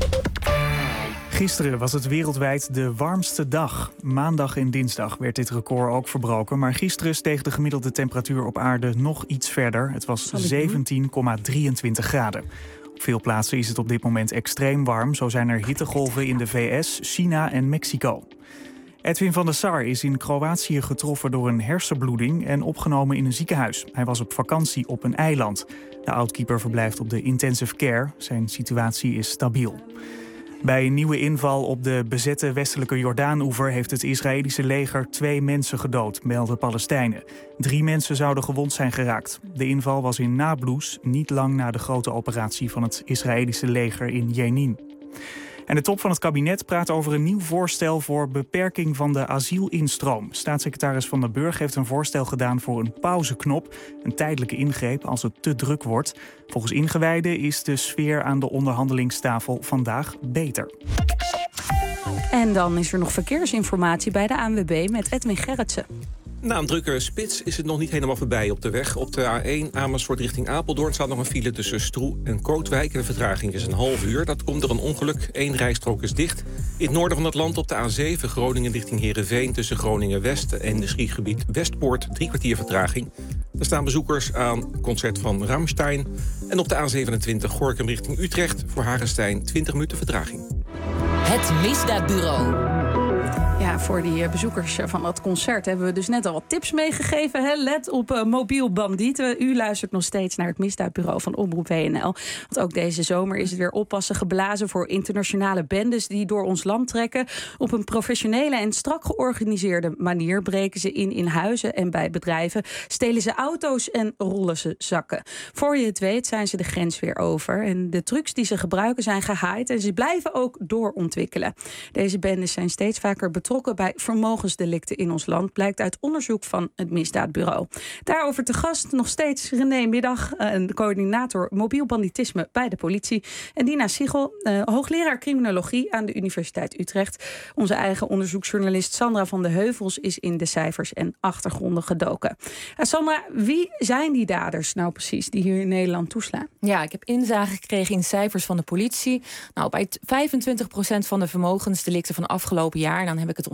Gisteren was het wereldwijd de warmste dag. Maandag en dinsdag werd dit record ook verbroken. Maar gisteren steeg de gemiddelde temperatuur op aarde nog iets verder. Het was zeventien komma drieëntwintig graden. Op veel plaatsen is het op dit moment extreem warm. Zo zijn er hittegolven in de V S, China en Mexico. Edwin van der Sar is in Kroatië getroffen door een hersenbloeding en opgenomen in een ziekenhuis. Hij was op vakantie op een eiland. De outkeeper verblijft op de intensive care. Zijn situatie is stabiel. Bij een nieuwe inval op de bezette westelijke Jordaan-oever heeft het Israëlische leger twee mensen gedood, melden Palestijnen. Drie mensen zouden gewond zijn geraakt. De inval was in Nablus, niet lang na de grote operatie van het Israëlische leger in Jenin. En de top van het kabinet praat over een nieuw voorstel voor beperking van de asielinstroom. Staatssecretaris Van der Burg heeft een voorstel gedaan voor een pauzeknop, een tijdelijke ingreep als het te druk wordt. Volgens ingewijden is de sfeer aan de onderhandelingstafel vandaag beter. En dan is er nog verkeersinformatie bij de A N W B met Edwin Gerritsen. Na een drukke spits is het nog niet helemaal voorbij op de weg. Op de A één Amersfoort richting Apeldoorn staat nog een file tussen Stroe en Kootwijk. En de vertraging is een half uur. Dat komt door een ongeluk. Eén rijstrook is dicht. In het noorden van het land op de A zeven Groningen richting Heerenveen... tussen Groningen-West en industriegebied Westpoort. Drie kwartier vertraging. Er staan bezoekers aan concert van Rammstein. En op de A zevenentwintig Gorinchem richting Utrecht... voor Hagestein twintig minuten vertraging. Het Misdaadbureau. Ja, voor die bezoekers van dat concert hebben we dus net al wat tips meegegeven. Hè? Let op uh, mobiel bandieten. U luistert nog steeds naar het Misdaadbureau van Omroep W N L. Want ook deze zomer is het weer oppassen geblazen voor internationale bendes die door ons land trekken. Op een professionele en strak georganiseerde manier breken ze in in huizen en bij bedrijven. Stelen ze auto's en rollen ze zakken. Voor je het weet zijn ze de grens weer over. En de trucs die ze gebruiken zijn gehaaid en ze blijven ook doorontwikkelen. Deze bendes zijn steeds vaker betrokken betrokken bij vermogensdelicten in ons land, blijkt uit onderzoek van het Misdaadbureau. Daarover te gast nog steeds René Middag, een coördinator mobiel banditisme bij de politie. En Dina Siegel, uh, hoogleraar criminologie aan de Universiteit Utrecht. Onze eigen onderzoeksjournalist Sandra van de Heuvels is in de cijfers en achtergronden gedoken. Uh, Sandra, wie zijn die daders nou precies die hier in Nederland toeslaan? Ja, ik heb inzage gekregen in cijfers van de politie. Nou, bij vijfentwintig procent van de vermogensdelicten van afgelopen jaar, dan heb ik het om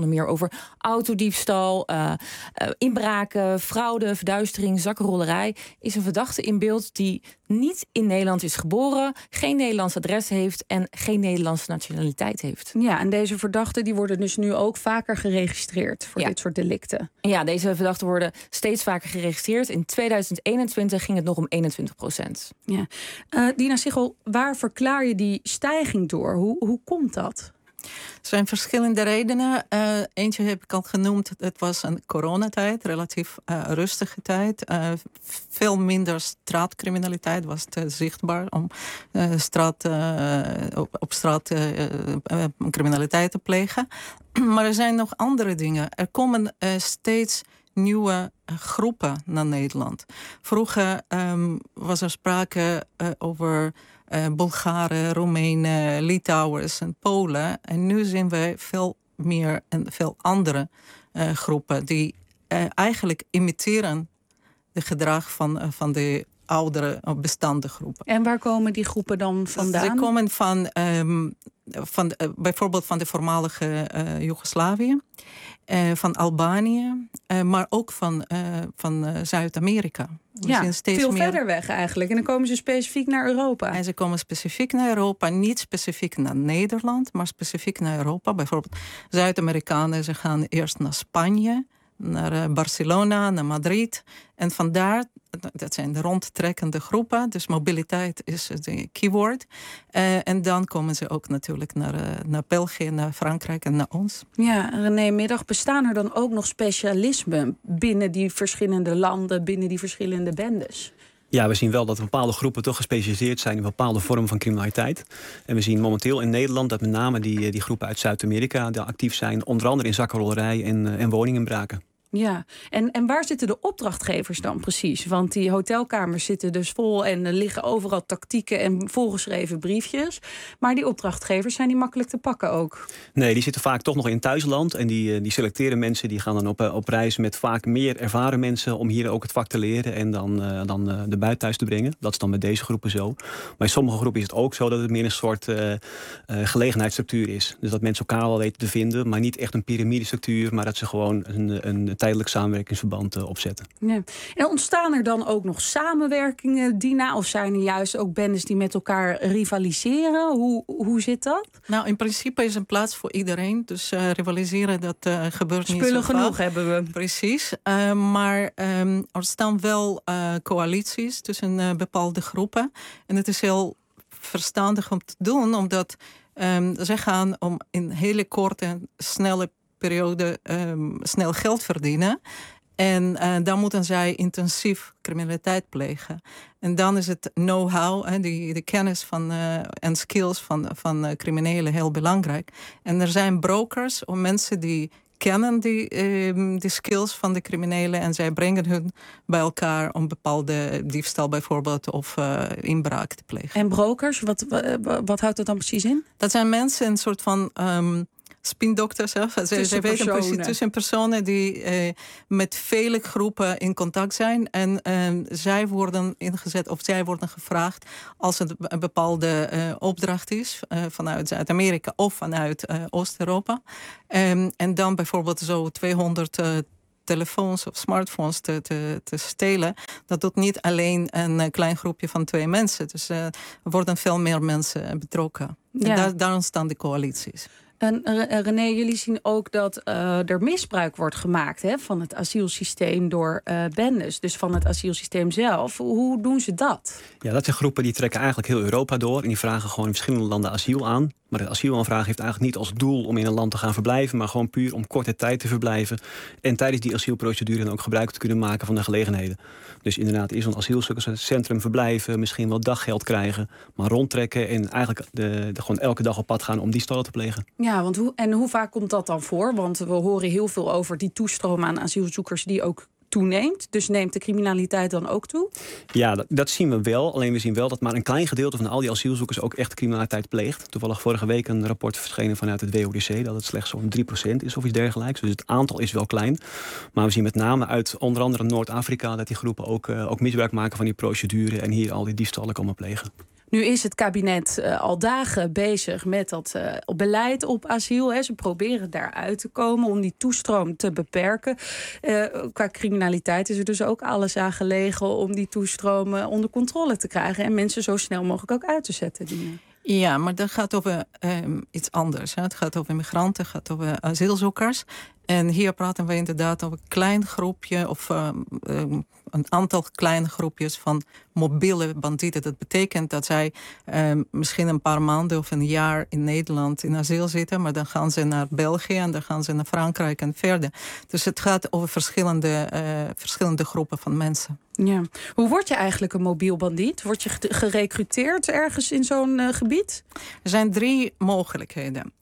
onder meer over autodiefstal, uh, uh, inbraken, fraude, verduistering, zakkenrollerij. Is een verdachte in beeld die niet in Nederland is geboren, geen Nederlands adres heeft en geen Nederlandse nationaliteit heeft. Ja, en deze verdachten die worden dus nu ook vaker geregistreerd voor ja. dit soort delicten. Ja, deze verdachten worden steeds vaker geregistreerd. In tweeduizend eenentwintig ging het nog om eenentwintig procent. Ja. Uh, Dina Sichel, waar verklaar je die stijging door? Hoe, hoe komt dat? Er zijn verschillende redenen. Uh, eentje heb ik al genoemd. Het was een coronatijd, relatief uh, rustige tijd. Uh, veel minder straatcriminaliteit was te zichtbaar om uh, straat, uh, op, op straat uh, uh, criminaliteit te plegen. Maar er zijn nog andere dingen. Er komen uh, steeds nieuwe uh, groepen naar Nederland. Vroeger um, was er sprake uh, over Uh, Bulgaren, Roemenen, Litouwers en Polen. En nu zien we veel meer en veel andere uh, groepen die uh, eigenlijk imiteren de gedrag van, uh, van de oudere uh, bestaande groepen. En waar komen die groepen dan vandaan? Ze komen van, um, van uh, bijvoorbeeld van de voormalige uh, Joegoslavië, uh, van Albanië, uh, maar ook van, uh, van uh, Zuid-Amerika. We ja, veel meer verder weg eigenlijk. En dan komen ze specifiek naar Europa. En ze komen specifiek naar Europa. Niet specifiek naar Nederland, maar specifiek naar Europa. Bijvoorbeeld Zuid-Amerikanen, ze gaan eerst naar Spanje, naar Barcelona, naar Madrid. En vandaar, dat zijn de rondtrekkende groepen. Dus mobiliteit is de keyword. Uh, en dan komen ze ook natuurlijk naar, uh, naar België, naar Frankrijk en naar ons. Ja, René Middag, bestaan er dan ook nog specialismen binnen die verschillende landen, binnen die verschillende bendes? Ja, we zien wel dat bepaalde groepen toch gespecialiseerd zijn in bepaalde vormen van criminaliteit. En we zien momenteel in Nederland dat met name die, die groepen uit Zuid-Amerika actief zijn, onder andere in zakkenrollerij en, en woninginbraken. Ja, en, en waar zitten de opdrachtgevers dan precies? Want die hotelkamers zitten dus vol en er liggen overal tactieken en volgeschreven briefjes. Maar die opdrachtgevers, zijn die makkelijk te pakken ook? Nee, die zitten vaak toch nog in thuisland. En die, die selecteren mensen, die gaan dan op, op reis met vaak meer ervaren mensen om hier ook het vak te leren en dan, uh, dan uh, de buit thuis te brengen. Dat is dan met deze groepen zo. Maar in sommige groepen is het ook zo dat het meer een soort uh, uh, gelegenheidsstructuur is. Dus dat mensen elkaar wel weten te vinden, maar niet echt een piramidestructuur, maar dat ze gewoon een, een tijdelijk samenwerkingsverband uh, opzetten. Ja. En ontstaan er dan ook nog samenwerkingen, Dina? Of zijn er juist ook bendes die met elkaar rivaliseren? Hoe, hoe zit dat? Nou, in principe is er plaats voor iedereen. Dus uh, rivaliseren, dat uh, gebeurt Spullen niet zo genoeg vaak. hebben we. Precies. Uh, maar um, er staan wel uh, coalities tussen uh, bepaalde groepen. En het is heel verstandig om te doen, omdat um, ze gaan om in hele korte, snelle periode um, snel geld verdienen. En uh, dan moeten zij intensief criminaliteit plegen. En dan is het know-how, hè, die, de kennis van, uh, en skills van, van uh, criminelen heel belangrijk. En er zijn brokers, of mensen die kennen die, uh, die skills van de criminelen en zij brengen hun bij elkaar om bepaalde diefstal bijvoorbeeld of uh, inbraak te plegen. En brokers, wat, wat, wat houdt dat dan precies in? Dat zijn mensen, een soort van Um, spindokters, ze, ze weten precies tussen personen die uh, met vele groepen in contact zijn. En uh, zij worden ingezet of zij worden gevraagd als het een bepaalde uh, opdracht is uh, vanuit Zuid-Amerika of vanuit uh, Oost-Europa. Um, en dan bijvoorbeeld zo tweehonderd uh, telefoons of smartphones te, te, te stelen. Dat doet niet alleen een klein groepje van twee mensen. Dus uh, er worden veel meer mensen betrokken. Ja. En daar, daar ontstaan de coalities. En René, jullie zien ook dat uh, er misbruik wordt gemaakt, hè, van het asielsysteem door uh, bendes. Dus van het asielsysteem zelf. Hoe doen ze dat? Ja, dat zijn groepen die trekken eigenlijk heel Europa door. En die vragen gewoon in verschillende landen asiel aan. Maar de asielaanvraag heeft eigenlijk niet als doel om in een land te gaan verblijven, maar gewoon puur om korte tijd te verblijven. En tijdens die asielprocedure dan ook gebruik te kunnen maken van de gelegenheden. Dus inderdaad, in zo'n asielzoekerscentrum verblijven, misschien wel daggeld krijgen, maar rondtrekken en eigenlijk de, de, gewoon elke dag op pad gaan om diefstallen te plegen. Ja, want hoe, en hoe vaak komt dat dan voor? Want we horen heel veel over die toestroom aan asielzoekers die ook toeneemt. Dus neemt de criminaliteit dan ook toe? Ja, dat, dat zien we wel. Alleen we zien wel dat maar een klein gedeelte van al die asielzoekers ook echt criminaliteit pleegt. Toevallig vorige week een rapport verschenen vanuit het W O D C dat het slechts zo'n drie procent is of iets dergelijks. Dus het aantal is wel klein. Maar we zien met name uit onder andere Noord-Afrika dat die groepen ook, uh, ook misbruik maken van die procedure en hier al die diefstallen komen plegen. Nu is het kabinet uh, al dagen bezig met dat uh, beleid op asiel. Hè. Ze proberen daaruit te komen om die toestroom te beperken. Uh, qua criminaliteit is er dus ook alles aan gelegen om die toestroom uh, onder controle te krijgen. En mensen zo snel mogelijk ook uit te zetten. Die... Ja, maar dat gaat over um, iets anders. Hè. Het gaat over migranten, het gaat over asielzoekers. En hier praten we inderdaad over een klein groepje of um, um, een aantal kleine groepjes van mobiele bandieten. Dat betekent dat zij um, misschien een paar maanden of een jaar in Nederland in asiel zitten, maar dan gaan ze naar België en dan gaan ze naar Frankrijk en verder. Dus het gaat over verschillende, uh, verschillende groepen van mensen. Ja. Hoe word je eigenlijk een mobiel bandiet? Word je gerecruiteerd ergens in zo'n uh, gebied? Er zijn drie mogelijkheden.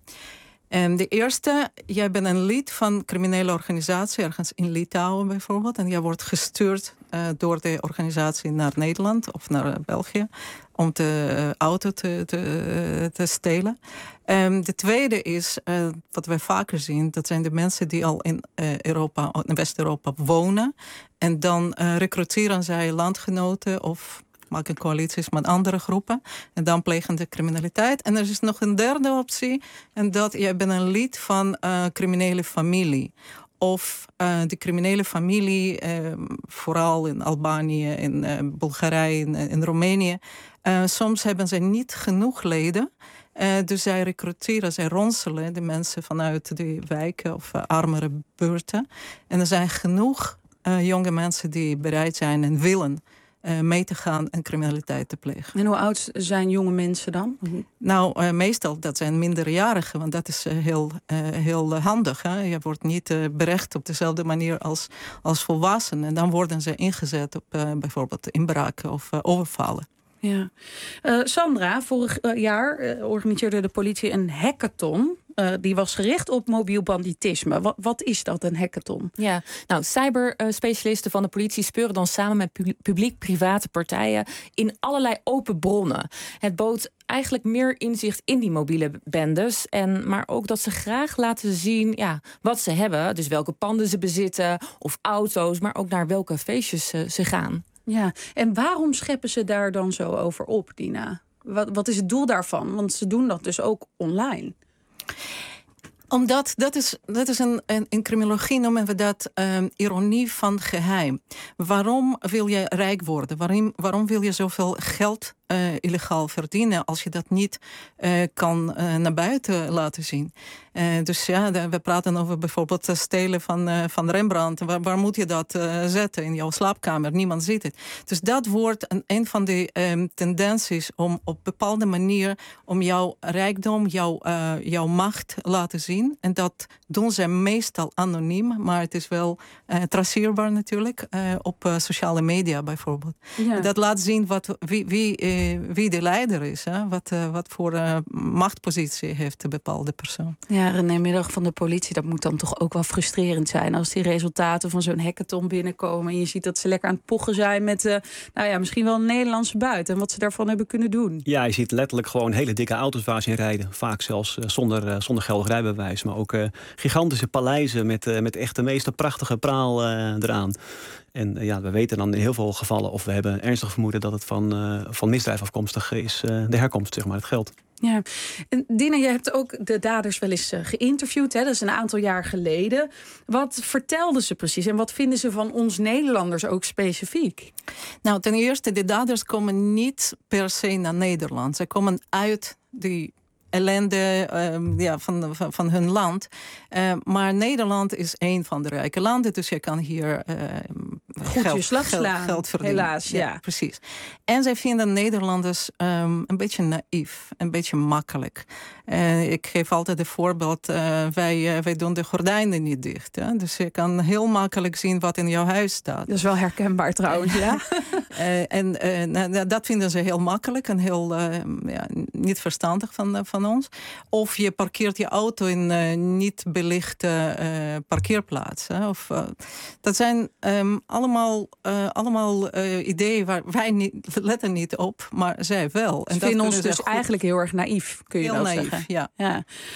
En de eerste, jij bent een lid van een criminele organisatie, ergens in Litouwen bijvoorbeeld. En jij wordt gestuurd uh, door de organisatie naar Nederland of naar uh, België om de uh, auto te, te, uh, te stelen. Um, de tweede is, uh, wat wij vaker zien, dat zijn de mensen die al in uh, Europa, in West-Europa wonen. En dan uh, recruteren zij landgenoten of maken coalities met andere groepen. En dan plegen de criminaliteit. En er is nog een derde optie. En dat je bent een lid van een uh, criminele familie. Of uh, de criminele familie, uh, vooral in Albanië, in uh, Bulgarije, in, in Roemenië. Uh, soms hebben ze niet genoeg leden. Uh, dus zij recruteren, zij ronselen de mensen vanuit de wijken of uh, armere buurten. En er zijn genoeg uh, jonge mensen die bereid zijn en willen Uh, mee te gaan en criminaliteit te plegen. En hoe oud zijn jonge mensen dan? Nou, uh, meestal dat zijn minderjarigen, want dat is uh, heel, uh, heel uh, handig. Hè? Je wordt niet uh, berecht op dezelfde manier als, als volwassenen. En dan worden ze ingezet op uh, bijvoorbeeld inbraken of uh, overvallen. Ja. Uh, Sandra, vorig uh, jaar uh, organiseerde de politie een hackathon. Uh, die was gericht op mobiel banditisme. Wat, wat is dat, een hackathon? Ja, nou, cyberspecialisten van de politie speuren dan samen met pu- publiek-private partijen in allerlei open bronnen. Het bood eigenlijk meer inzicht in die mobiele bendes. En, maar ook dat ze graag laten zien ja, wat ze hebben. Dus welke panden ze bezitten of auto's, maar ook naar welke feestjes uh, ze gaan. Ja, en waarom scheppen ze daar dan zo over op, Dina? Wat, wat is het doel daarvan? Want ze doen dat dus ook online. Omdat, dat is, dat is een, een, in criminologie noemen we dat um, ironie van geheim. Waarom wil je rijk worden? Waarom, waarom wil je zoveel geld uh, illegaal verdienen als je dat niet uh, kan uh, naar buiten laten zien? Uh, dus ja, de, we praten over bijvoorbeeld het stelen van, uh, van Rembrandt. Waar, waar moet je dat uh, zetten? In jouw slaapkamer. Niemand ziet het. Dus dat wordt een, een van de um, tendenties om op bepaalde manier om jouw rijkdom, jouw, uh, jouw macht laten zien. En dat doen ze meestal anoniem, maar het is wel uh, traceerbaar natuurlijk uh, op uh, sociale media bijvoorbeeld. Ja. Dat laat zien wat, wie, wie, uh, wie de leider is, hè? Wat, uh, wat voor uh, machtpositie heeft de bepaalde persoon. Ja, René Middag van de politie, dat moet dan toch ook wel frustrerend zijn als die resultaten van zo'n hackathon binnenkomen en je ziet dat ze lekker aan het pochen zijn met uh, nou ja, misschien wel een Nederlandse buit en wat ze daarvan hebben kunnen doen. Ja, je ziet letterlijk gewoon hele dikke auto's waar ze in rijden. Vaak zelfs uh, zonder, uh, zonder geldig rijbewijs. Maar ook uh, gigantische paleizen met, uh, met echt de meeste prachtige praal uh, eraan. En uh, ja, we weten dan in heel veel gevallen, of we hebben ernstig vermoeden dat het van, uh, van misdrijf afkomstig is, uh, de herkomst, zeg maar, het geld. Ja, en Dina, je hebt ook de daders wel eens uh, geïnterviewd. Hè? Dat is een aantal jaar geleden. Wat vertelden ze precies en wat vinden ze van ons Nederlanders ook specifiek? Nou, ten eerste, de daders komen niet per se naar Nederland. Ze komen uit die ellende uh, ja, van, van, van hun land. Uh, maar Nederland is een van de rijke landen, dus je kan hier uh, goed geld, je slag slaan, geld, geld verdienen. Helaas, ja. ja. Precies. En zij vinden Nederlanders um, een beetje naïef, een beetje makkelijk. Uh, ik geef altijd een voorbeeld. Uh, wij, uh, wij doen de gordijnen niet dicht. Hè? Dus je kan heel makkelijk zien wat in jouw huis staat. Dat is wel herkenbaar trouwens, ja. uh, en uh, nou, dat vinden ze heel makkelijk en heel uh, ja, niet verstandig van, uh, van ons. Of je parkeert je auto in uh, niet belichte uh, parkeerplaats. Hè? Of, uh, dat zijn um, allemaal, uh, allemaal uh, ideeën waar wij niet, letten niet op, maar zij wel. Ze en vinden ons dus goed... eigenlijk heel erg naïef, kun je heel wel naïef, zeggen. Ja. Ja.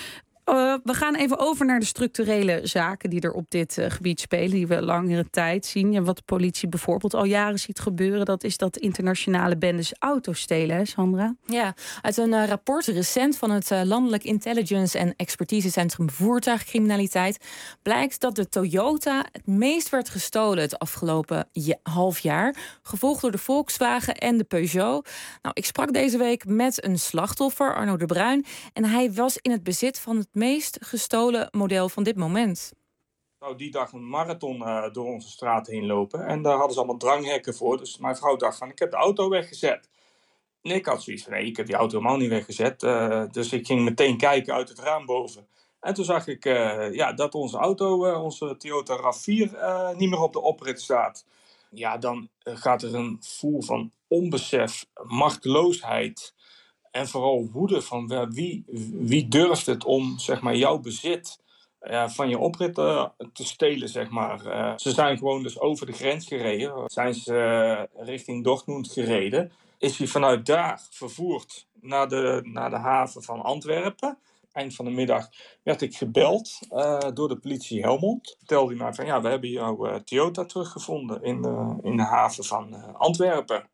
Uh, we gaan even over naar de structurele zaken die er op dit uh, gebied spelen, die we langere tijd zien. Ja, wat de politie bijvoorbeeld al jaren ziet gebeuren, dat is dat internationale bendes auto's stelen, hè Sandra? Ja, uit een uh, rapport recent van het uh, Landelijk Intelligence en Expertisecentrum Voertuigcriminaliteit blijkt dat de Toyota het meest werd gestolen het afgelopen ja, half jaar, gevolgd door de Volkswagen en de Peugeot. Nou, ik sprak deze week met een slachtoffer, Arno de Bruin, en hij was in het bezit van het meest gestolen model van dit moment. Nou, die dag een marathon uh, door onze straat heen lopen. En daar hadden ze allemaal dranghekken voor. Dus mijn vrouw dacht van, ik heb de auto weggezet. En ik had zoiets van, nee, ik heb die auto helemaal niet weggezet. Uh, dus ik ging meteen kijken uit het raam boven. En toen zag ik uh, ja, dat onze auto, uh, onze Toyota RAV vier, uh, niet meer op de oprit staat. Ja, dan uh, gaat er een gevoel van onbesef, machteloosheid en vooral woede van wie, wie durft het om, zeg maar, jouw bezit uh, van je oprit uh, te stelen, zeg maar. Uh, ze zijn gewoon dus over de grens gereden. Zijn ze uh, richting Dortmund gereden. Is hij vanuit daar vervoerd naar de, naar de haven van Antwerpen. Eind van de middag werd ik gebeld uh, door de politie Helmond. Vertelde hij mij van, ja, we hebben jouw uh, Toyota teruggevonden in de, in de haven van uh, Antwerpen.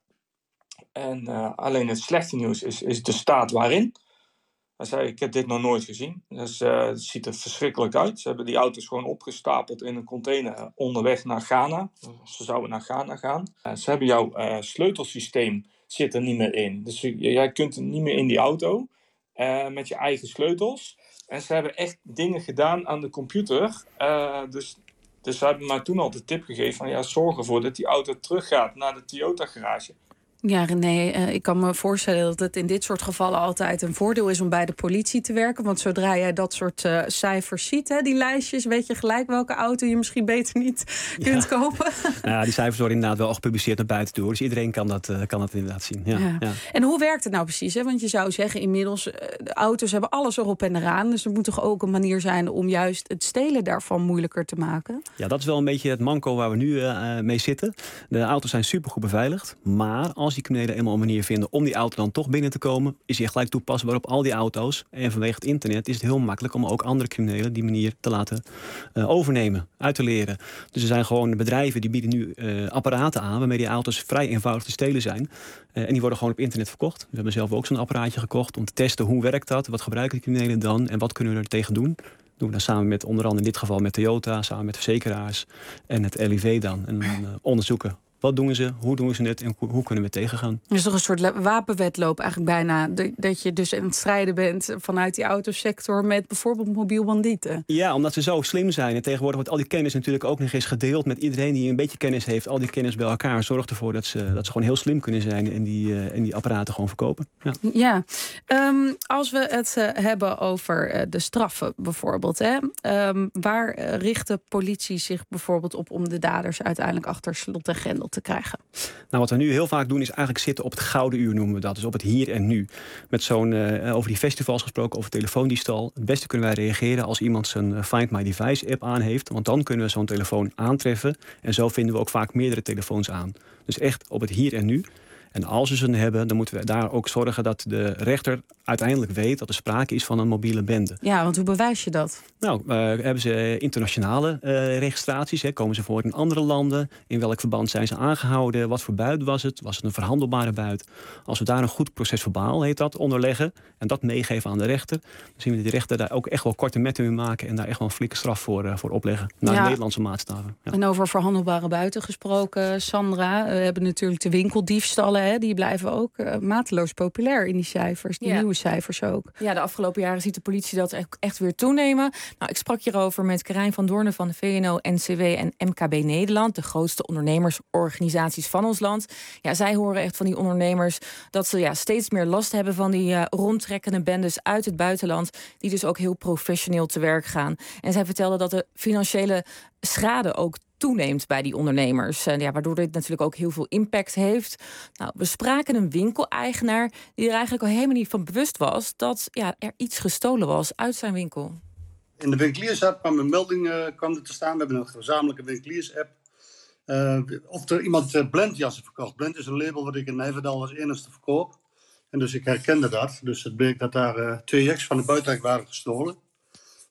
En uh, alleen het slechte nieuws is, is de staat waarin. Hij zei, ik heb dit nog nooit gezien. Dus uh, het ziet er verschrikkelijk uit. Ze hebben die auto's gewoon opgestapeld in een container onderweg naar Ghana. Ze zouden naar Ghana gaan. Uh, ze hebben jouw uh, sleutelsysteem zit er niet meer in. Dus j- jij kunt niet meer in die auto uh, met je eigen sleutels. En ze hebben echt dingen gedaan aan de computer. Uh, dus, dus ze hebben mij toen al de tip gegeven van, ja, zorg ervoor dat die auto teruggaat naar de Toyota garage. Ja, René, uh, ik kan me voorstellen dat het in dit soort gevallen altijd een voordeel is om bij de politie te werken. Want zodra jij dat soort uh, cijfers ziet, hè, die lijstjes, weet je gelijk welke auto je misschien beter niet kunt ja. kopen. Nou ja, die cijfers worden inderdaad wel al gepubliceerd naar buiten toe. Dus iedereen kan dat, uh, kan dat inderdaad zien. Ja, ja. Ja. En hoe werkt het nou precies? Hè? Want je zou zeggen, inmiddels, uh, de auto's hebben alles erop en eraan. Dus er moet toch ook een manier zijn om juist het stelen daarvan moeilijker te maken? Ja, dat is wel een beetje het manco waar we nu uh, mee zitten. De auto's zijn supergoed beveiligd, maar als die criminelen eenmaal een manier vinden om die auto dan toch binnen te komen, is die gelijk toepasbaar op al die auto's. En vanwege het internet is het heel makkelijk om ook andere criminelen die manier te laten uh, overnemen, uit te leren. Dus er zijn gewoon bedrijven die bieden nu uh, apparaten aan waarmee die auto's vrij eenvoudig te stelen zijn. Uh, en die worden gewoon op internet verkocht. We hebben zelf ook zo'n apparaatje gekocht om te testen hoe werkt dat, wat gebruiken de criminelen dan en wat kunnen we er tegen doen. Doen we dan samen met, onder andere in dit geval met Toyota, samen met verzekeraars en het L I V dan. En dan uh, onderzoeken. Wat doen ze, hoe doen ze het en hoe, hoe kunnen we tegengaan? Het is toch een soort wapenwedloop eigenlijk bijna. Dat je dus aan het strijden bent vanuit die autosector met bijvoorbeeld mobiel bandieten. Ja, omdat ze zo slim zijn. En tegenwoordig wordt al die kennis natuurlijk ook nog eens gedeeld met iedereen die een beetje kennis heeft. Al die kennis bij elkaar zorgt ervoor dat ze, dat ze gewoon heel slim kunnen zijn en die, uh, en die apparaten gewoon verkopen. Ja, ja. Um, als we het uh, hebben over uh, de straffen bijvoorbeeld. Hè? Um, waar uh, richt de politie zich bijvoorbeeld op om de daders uiteindelijk achter slot en grendel te krijgen? Nou, wat we nu heel vaak doen is eigenlijk zitten op het gouden uur, noemen we dat. Dus op het hier en nu. Met zo'n, uh, over die festivals gesproken, over telefoondiefstal. Het beste kunnen wij reageren als iemand zijn uh, Find My Device app aan heeft. Want dan kunnen we zo'n telefoon aantreffen. En zo vinden we ook vaak meerdere telefoons aan. Dus echt op het hier en nu. En als we ze hebben, dan moeten we daar ook zorgen dat de rechter uiteindelijk weet dat er sprake is van een mobiele bende. Ja, want hoe bewijs je dat? Nou, uh, hebben ze internationale uh, registraties? Hè? Komen ze voor in andere landen? In welk verband zijn ze aangehouden? Wat voor buit was het? Was het een verhandelbare buit? Als we daar een goed procesverbaal, heet dat, onderleggen en dat meegeven aan de rechter, dan zien we dat de rechter daar ook echt wel korte metten mee maken en daar echt wel een flinke straf voor, uh, voor opleggen. Naar ja. Nederlandse maatstaven. Ja. En over verhandelbare buiten gesproken, Sandra, we hebben natuurlijk de winkeldiefstallen. Hè? Die blijven ook uh, mateloos populair in die cijfers, die ja. nieuwe cijfers ook. Ja, de afgelopen jaren ziet de politie dat echt weer toenemen. Nou, ik sprak hierover met Karijn van Doornen van de V N O, N C W en M K B Nederland, de grootste ondernemersorganisaties van ons land. Ja, zij horen echt van die ondernemers dat ze ja, steeds meer last hebben van die uh, rondtrekkende bendes uit het buitenland, die dus ook heel professioneel te werk gaan. En zij vertelden dat de financiële schade ook toeneemt bij die ondernemers. En ja, waardoor dit natuurlijk ook heel veel impact heeft. Nou, we spraken een winkeleigenaar die er eigenlijk al helemaal niet van bewust was dat ja, er iets gestolen was uit zijn winkel. In de winkeliersapp kwam een melding uh, kwam er te staan. We hebben een gezamenlijke winkeliersapp. Uh, of er iemand uh, Blendjassen verkocht. Blend is een label wat ik in Nijverdal als enigste verkoop. En dus ik herkende dat. Dus het bleek dat daar uh, twee jacks van de buitenwijk waren gestolen.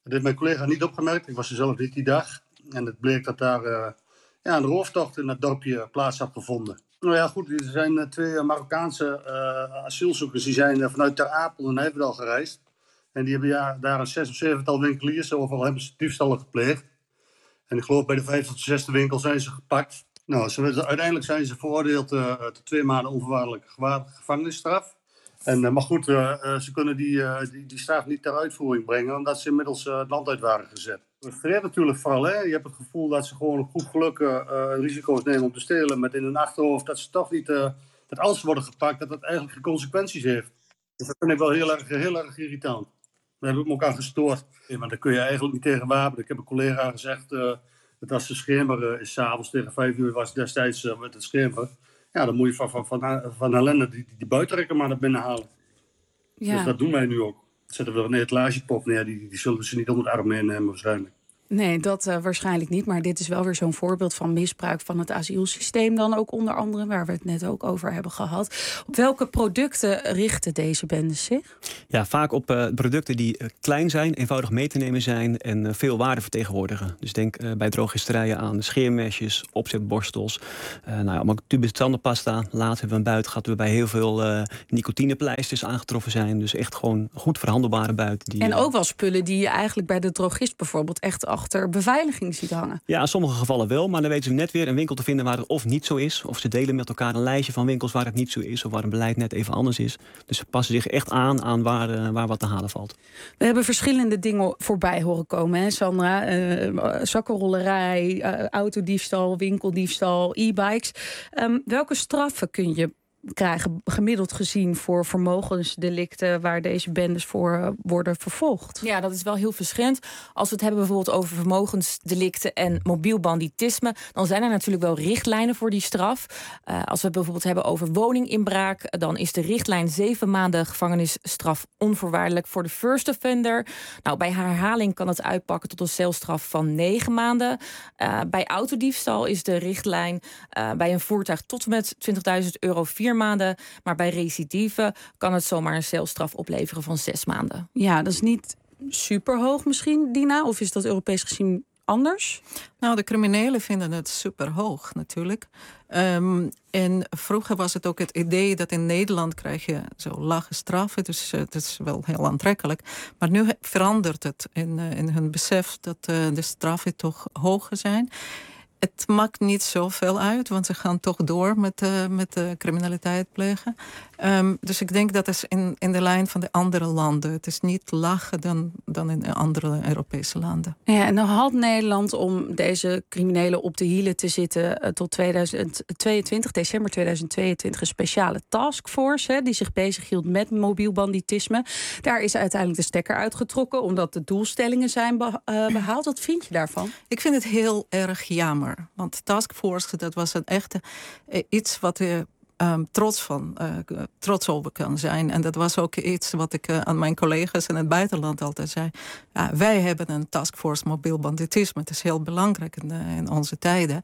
Dat heeft mijn collega niet opgemerkt. Ik was er zelf niet die dag. En het bleek dat daar uh, ja, een rooftocht in dat dorpje plaats had gevonden. Nou ja, goed, er zijn uh, twee Marokkaanse uh, asielzoekers. Die zijn uh, vanuit Ter Apel en Nijverdal gereisd. En die hebben ja, daar een zes of zevental winkeliers. Overal hebben ze diefstallen gepleegd. En ik geloof bij de vijfde of zesde winkel zijn ze gepakt. Nou, ze, uiteindelijk zijn ze veroordeeld uh, tot twee maanden onvoorwaardelijke gevangenisstraf. En, uh, maar goed, uh, uh, ze kunnen die, uh, die, die straf niet ter uitvoering brengen, omdat ze inmiddels uh, het land uit waren gezet. Dat frustreert natuurlijk vooral. Hè? Je hebt het gevoel dat ze gewoon op goed geluk uh, risico's nemen om te stelen. Met in hun achterhoofd dat ze toch niet, uh, dat als ze worden gepakt, dat dat eigenlijk geen consequenties heeft. Dus dat vind ik wel heel erg, heel erg irritant. Daar heb ik me ook aan gestoord. Ja, maar daar kun je eigenlijk niet tegen wapenen. Ik heb een collega gezegd uh, dat als de schemer uh, is, 's avonds tegen vijf uur was destijds uh, met het schemer. Ja, dan moet je van, van, van, van ellende die, die buitenrekken maar naar binnen halen. Ja. Dus dat doen wij nu ook. Dan zetten we er een etalagepop neer. Die, die zullen ze niet onder de arm meenemen waarschijnlijk. Nee, dat uh, waarschijnlijk niet. Maar dit is wel weer zo'n voorbeeld van misbruik van het asielsysteem dan ook onder andere, waar we het net ook over hebben gehad. Op welke producten richten deze bendes zich? Ja, vaak op uh, producten die uh, klein zijn, eenvoudig mee te nemen zijn en uh, veel waarde vertegenwoordigen. Dus denk uh, bij drogisterijen aan scheermesjes, opzetborstels, uh, nou ja, maar tubes tandenpasta. Later hebben we een buiten gehad waarbij heel veel uh, nicotinepleisters aangetroffen zijn. Dus echt gewoon goed verhandelbare buiten. Die, en uh, ook wel spullen die je eigenlijk bij de drogist bijvoorbeeld echt achter beveiliging ziet hangen. Ja, in sommige gevallen wel, maar dan weten ze net weer een winkel te vinden waar het of niet zo is. Of ze delen met elkaar een lijstje van winkels waar het niet zo is, of waar een beleid net even anders is. Dus ze passen zich echt aan aan waar, uh, waar wat te halen valt. We hebben verschillende dingen voorbij horen komen, hè, Sandra? Uh, zakkenrollerij, uh, autodiefstal, winkeldiefstal, e-bikes. Um, welke straffen kun je krijgen gemiddeld gezien voor vermogensdelicten waar deze bendes voor uh, worden vervolgd? Ja, dat is wel heel verschillend. Als we het hebben bijvoorbeeld over vermogensdelicten en mobiel banditisme, dan zijn er natuurlijk wel richtlijnen voor die straf. Uh, als we het bijvoorbeeld hebben over woninginbraak, dan is de richtlijn zeven maanden gevangenisstraf onvoorwaardelijk voor de first offender. Nou, bij herhaling kan het uitpakken tot een celstraf van negen maanden. Uh, bij autodiefstal is de richtlijn uh, bij een voertuig tot en met twintigduizend euro vier maanden. Maar bij recidive kan het zomaar een celstraf opleveren van zes maanden. Ja, dat is niet super hoog misschien, Dina? Of is dat Europees gezien anders? Nou, de criminelen vinden het super hoog natuurlijk. Um, en vroeger was het ook het idee dat in Nederland krijg je zo lage straffen. Dus uh, het is wel heel aantrekkelijk. Maar nu verandert het in, uh, in hun besef dat uh, de straffen toch hoger zijn. Het maakt niet zoveel uit, want ze gaan toch door met, uh, met de criminaliteit plegen. Um, dus ik denk dat is in, in de lijn van de andere landen. Het is niet lager dan, dan in andere Europese landen. Ja, en dan had Nederland om deze criminelen op de hielen te zitten uh, tot tweeduizend tweeëntwintig, december tweeduizend tweeëntwintig, een speciale taskforce hè, die zich bezighield met mobiel banditisme. Daar is uiteindelijk de stekker uitgetrokken omdat de doelstellingen zijn be- uh, behaald. Wat vind je daarvan? Ik vind het heel erg jammer. Want taskforce, dat was een echte uh, iets wat je um, trots, van, uh, trots over kan zijn. En dat was ook iets wat ik uh, aan mijn collega's in het buitenland altijd zei. Ja, wij hebben een taskforce mobiel banditisme. Het is heel belangrijk in, uh, in onze tijden.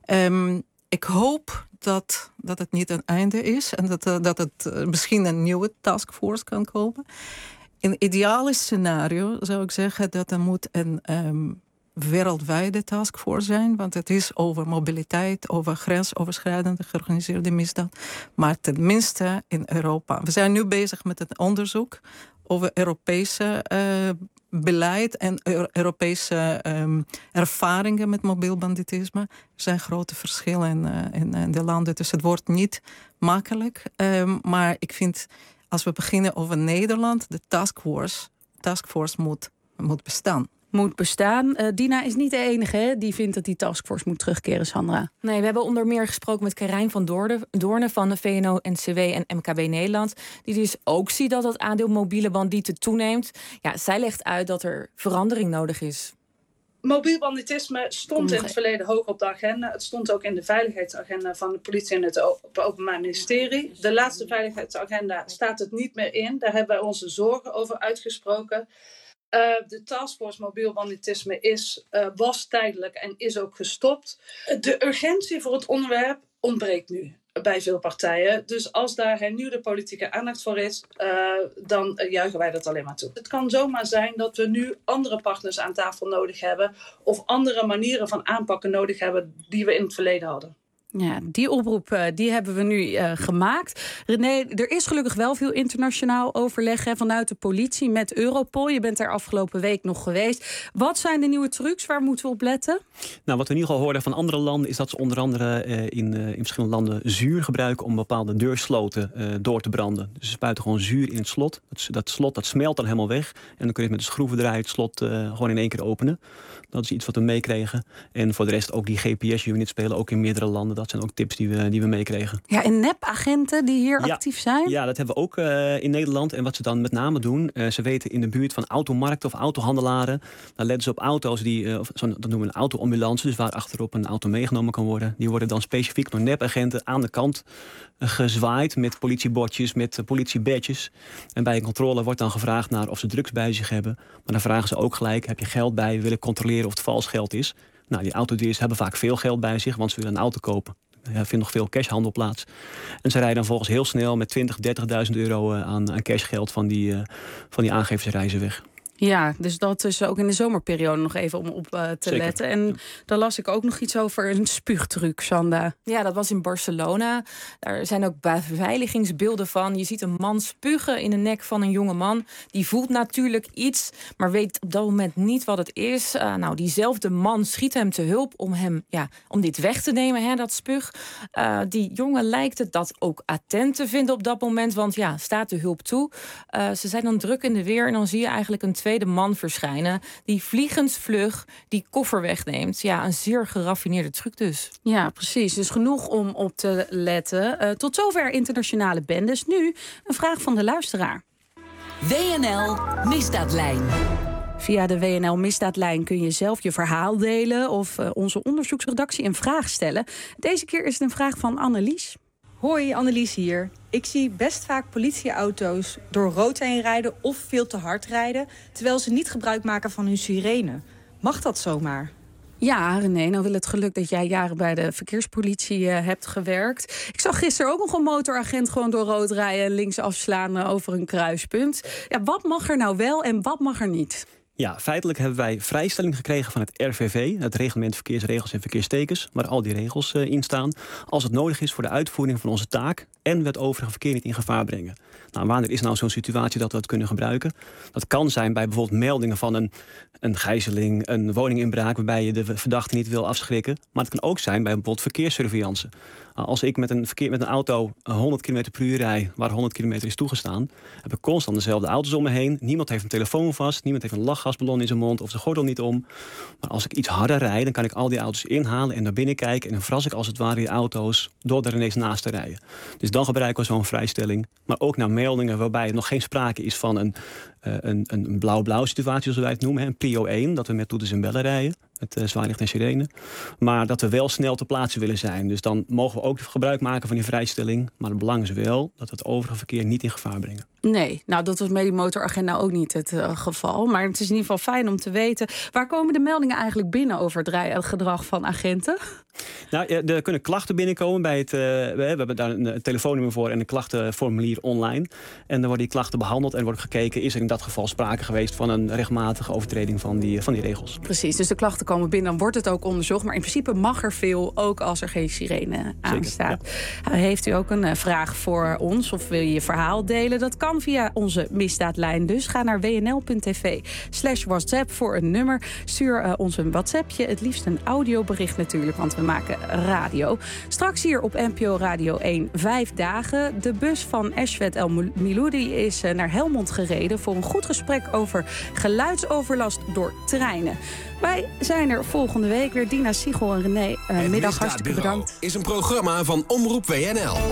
Um, ik hoop dat, dat het niet een einde is. En dat, uh, dat het uh, misschien een nieuwe taskforce kan komen. In het ideale scenario zou ik zeggen dat er moet een Um, wereldwijde taskforce zijn, want het is over mobiliteit, over grensoverschrijdende georganiseerde misdaad, maar tenminste in Europa. We zijn nu bezig met het onderzoek over Europese uh, beleid en Euro- Europese um, ervaringen met mobiel banditisme. Er zijn grote verschillen in, uh, in, in de landen, dus het wordt niet makkelijk. Um, maar ik vind, als we beginnen over Nederland, de taskforce, taskforce moet, moet bestaan. Moet bestaan. Uh, Dina is niet de enige hè, die vindt dat die taskforce moet terugkeren, Sandra. Nee, we hebben onder meer gesproken met Karijn van Doorne, Doorne van de V N O N C W en M K B Nederland. Die dus ook ziet dat het aandeel mobiele bandieten toeneemt. Ja, zij legt uit dat er verandering nodig is. Mobiel banditisme stond in het verleden hoog op de agenda. Het stond ook in de veiligheidsagenda van de politie en het Openbaar Ministerie. De laatste veiligheidsagenda staat het niet meer in. Daar hebben wij onze zorgen over uitgesproken. Uh, de taskforce mobiel banditisme is, uh, was tijdelijk en is ook gestopt. De urgentie voor het onderwerp ontbreekt nu. bij veel partijen. Dus als daar hernieuwde politieke aandacht voor is, uh, dan uh, juichen wij dat alleen maar toe. Het kan zomaar zijn dat we nu andere partners aan tafel nodig hebben of andere manieren van aanpakken nodig hebben die we in het verleden hadden. Ja, die oproep uh, die hebben we nu uh, gemaakt. René, er is gelukkig wel veel internationaal overleg hè, vanuit de politie met Europol. Je bent daar afgelopen week nog geweest. Wat zijn de nieuwe trucs? Waar moeten we op letten? Nou, wat we in ieder geval hoorden van andere landen is dat ze onder andere uh, in, uh, in verschillende landen zuur gebruiken om bepaalde deursloten uh, door te branden. Dus ze spuiten gewoon zuur in het slot. Dat, dat slot dat smelt dan helemaal weg. En dan kun je met een schroevendraai het slot uh, gewoon in één keer openen. Dat is iets wat we meekregen. En voor de rest ook die G P S-units spelen ook in meerdere landen. Dat zijn ook tips die we, die we meekregen. Ja, en nepagenten die hier ja, actief zijn? Ja, dat hebben we ook uh, in Nederland. En wat ze dan met name doen, uh, ze weten in de buurt van automarkten of autohandelaren, dan letten ze op auto's die, uh, zo, dat noemen we een auto-ambulance, dus waar achterop een auto meegenomen kan worden. Die worden dan specifiek door nepagenten aan de kant uh, gezwaaid met politiebordjes, met uh, politiebadges. En bij een controle wordt dan gevraagd naar of ze drugs bij zich hebben. Maar dan vragen ze ook gelijk, heb je geld bij, we willen controleren of het vals geld is. Nou, die autodealers hebben vaak veel geld bij zich, want ze willen een auto kopen. Er vindt nog veel cashhandel plaats. En ze rijden dan volgens heel snel met twintigduizend, dertigduizend euro aan, aan cashgeld van die, uh, van die aangeversreizen weg. Ja, dus dat is ook in de zomerperiode nog even om op uh, te Zeker. letten. En ja. Daar las ik ook nog iets over een spuugtruc, Sanda. Ja, dat was in Barcelona. Daar zijn ook beveiligingsbeelden van. Je ziet een man spugen in de nek van een jonge man. Die voelt natuurlijk iets, maar weet op dat moment niet wat het is. Uh, nou, diezelfde man schiet hem te hulp om hem, ja, om dit weg te nemen, hè, dat spug. Uh, die jongen lijkt het dat ook attent te vinden op dat moment, want ja, staat de hulp toe. Uh, ze zijn dan druk in de weer en dan zie je eigenlijk een tweede de man verschijnen die vliegensvlug die koffer wegneemt. Ja, een zeer geraffineerde truc dus. Ja, precies. Dus genoeg om op te letten. Uh, tot zover internationale bendes. Nu een vraag van de luisteraar. W N L Misdaadlijn. Via de W N L Misdaadlijn kun je zelf je verhaal delen of uh, onze onderzoeksredactie een vraag stellen. Deze keer is het een vraag van Annelies. Hoi, Annelies hier. Ik zie best vaak politieauto's door rood heen rijden of veel te hard rijden, terwijl ze niet gebruik maken van hun sirene. Mag dat zomaar? Ja, René, nou wil het geluk dat jij jaren bij de verkeerspolitie uh, hebt gewerkt. Ik zag gisteren ook nog een motoragent gewoon door rood rijden en links afslaan uh, over een kruispunt. Ja, wat mag er nou wel en wat mag er niet? Ja, feitelijk hebben wij vrijstelling gekregen van het R V V, het Reglement Verkeersregels en Verkeerstekens, waar al die regels uh, in staan, als het nodig is voor de uitvoering van onze taak en we het overige verkeer niet in gevaar brengen. Nou, wanneer is nou zo'n situatie dat we dat kunnen gebruiken? Dat kan zijn bij bijvoorbeeld meldingen van een, een gijzeling, een woninginbraak waarbij je de verdachte niet wil afschrikken. Maar het kan ook zijn bij bijvoorbeeld verkeerssurveillance. Als ik met een, verkeer, met een auto honderd kilometer per uur rijd, waar honderd kilometer is toegestaan, heb ik constant dezelfde auto's om me heen. Niemand heeft een telefoon vast, niemand heeft een lachgasballon in zijn mond of zijn gordel niet om. Maar als ik iets harder rijd, dan kan ik al die auto's inhalen en naar binnen kijken. En dan verras ik als het ware die auto's door er ineens naast te rijden. Dus dan gebruiken we zo'n vrijstelling. Maar ook naar meldingen waarbij er nog geen sprake is van een, uh, een, een blauw-blauw situatie, zoals wij het noemen. Hè, een prio één, dat we met toeters en bellen rijden. Met uh, zwaailicht en sirene. Maar dat we wel snel ter plaatse willen zijn. Dus dan mogen we ook gebruik maken van die vrijstelling. Maar het belang is wel dat we het overige verkeer niet in gevaar brengen. Nee, nou dat was met die motoragenda ook niet het uh, geval. Maar het is in ieder geval fijn om te weten. Waar komen de meldingen eigenlijk binnen over het rijgedrag van agenten? Nou, er kunnen klachten binnenkomen bij het. Uh, we hebben daar een telefoonnummer voor en een klachtenformulier online. En dan worden die klachten behandeld en wordt gekeken, is er in dat geval sprake geweest van een regelmatige overtreding van die, van die regels. Precies, dus de klachten komen binnen, dan wordt het ook onderzocht. Maar in principe mag er veel, ook als er geen sirene aan staat. Ja. Heeft u ook een uh, vraag voor ons of wil je je verhaal delen? Dat kan via onze misdaadlijn. Dus ga naar wnl.tv slash WhatsApp voor een nummer. Stuur uh, ons een WhatsAppje, het liefst een audiobericht natuurlijk, want we maken radio. Straks hier op N P O Radio één, vijf dagen. De bus van Ashwet El Miloudi is uh, naar Helmond gereden voor een goed gesprek over geluidsoverlast door treinen. Wij zijn er volgende week weer. Dina Siegel en René, uh, middag hartstikke bedankt. Is een programma van Omroep W N L.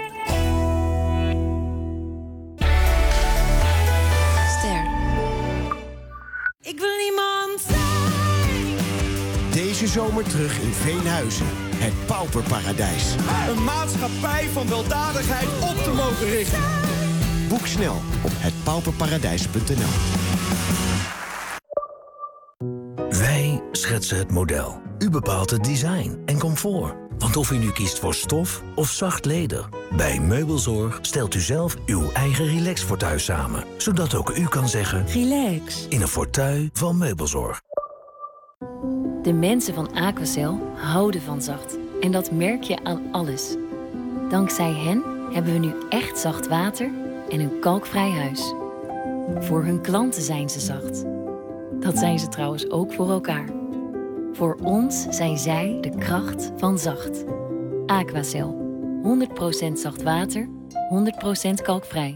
Ster. Ik wil niemand zijn. Deze zomer terug in Veenhuizen. Het pauperparadijs. Een maatschappij van weldadigheid op te mogen richten. Boek snel op het pauperparadijs punt n l. Wij schetsen het model. U bepaalt het design en comfort. Want of u nu kiest voor stof of zacht leder, bij Meubelzorg stelt u zelf uw eigen relax-fauteuil samen. Zodat ook u kan zeggen... Relax. In een fauteuil van Meubelzorg. De mensen van Aquacel houden van zacht. En dat merk je aan alles. Dankzij hen hebben we nu echt zacht water en een kalkvrij huis. Voor hun klanten zijn ze zacht. Dat zijn ze trouwens ook voor elkaar. Voor ons zijn zij de kracht van zacht. Aquacel. honderd procent zacht water, honderd procent kalkvrij.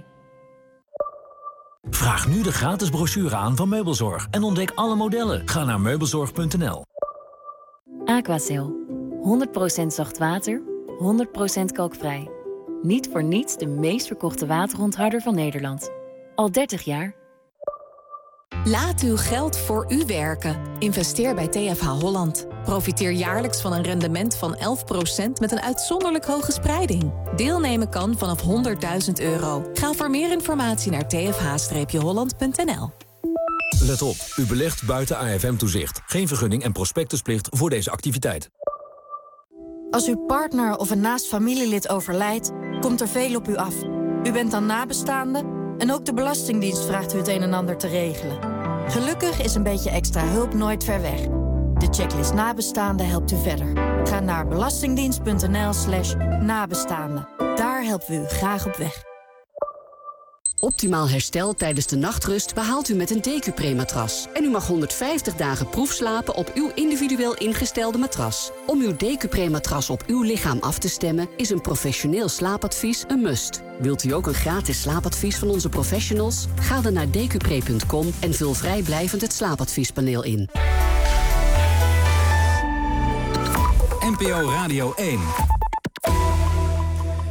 Vraag nu de gratis brochure aan van Meubelzorg en ontdek alle modellen. Ga naar meubelzorg punt n l. Aquacel. honderd procent zacht water, honderd procent kalkvrij. Niet voor niets de meest verkochte waterontharder van Nederland. Al dertig jaar. Laat uw geld voor u werken. Investeer bij T F H Holland. Profiteer jaarlijks van een rendement van elf procent met een uitzonderlijk hoge spreiding. Deelnemen kan vanaf honderdduizend euro. Ga voor meer informatie naar t f h holland punt n l. Let op, u belegt buiten A F M-toezicht. Geen vergunning en prospectusplicht voor deze activiteit. Als uw partner of een naast familielid overlijdt, komt er veel op u af. U bent dan nabestaande en ook de Belastingdienst vraagt u het een en ander te regelen. Gelukkig is een beetje extra hulp nooit ver weg. De checklist nabestaande helpt u verder. Ga naar belastingdienst punt n l slash nabestaande. Daar helpen we u graag op weg. Optimaal herstel tijdens de nachtrust behaalt u met een Decupré-matras. En u mag honderdvijftig dagen proefslapen op uw individueel ingestelde matras. Om uw Decupré-matras op uw lichaam af te stemmen is een professioneel slaapadvies een must. Wilt u ook een gratis slaapadvies van onze professionals? Ga dan naar decupré punt com en vul vrijblijvend het slaapadviespaneel in. N P O Radio één.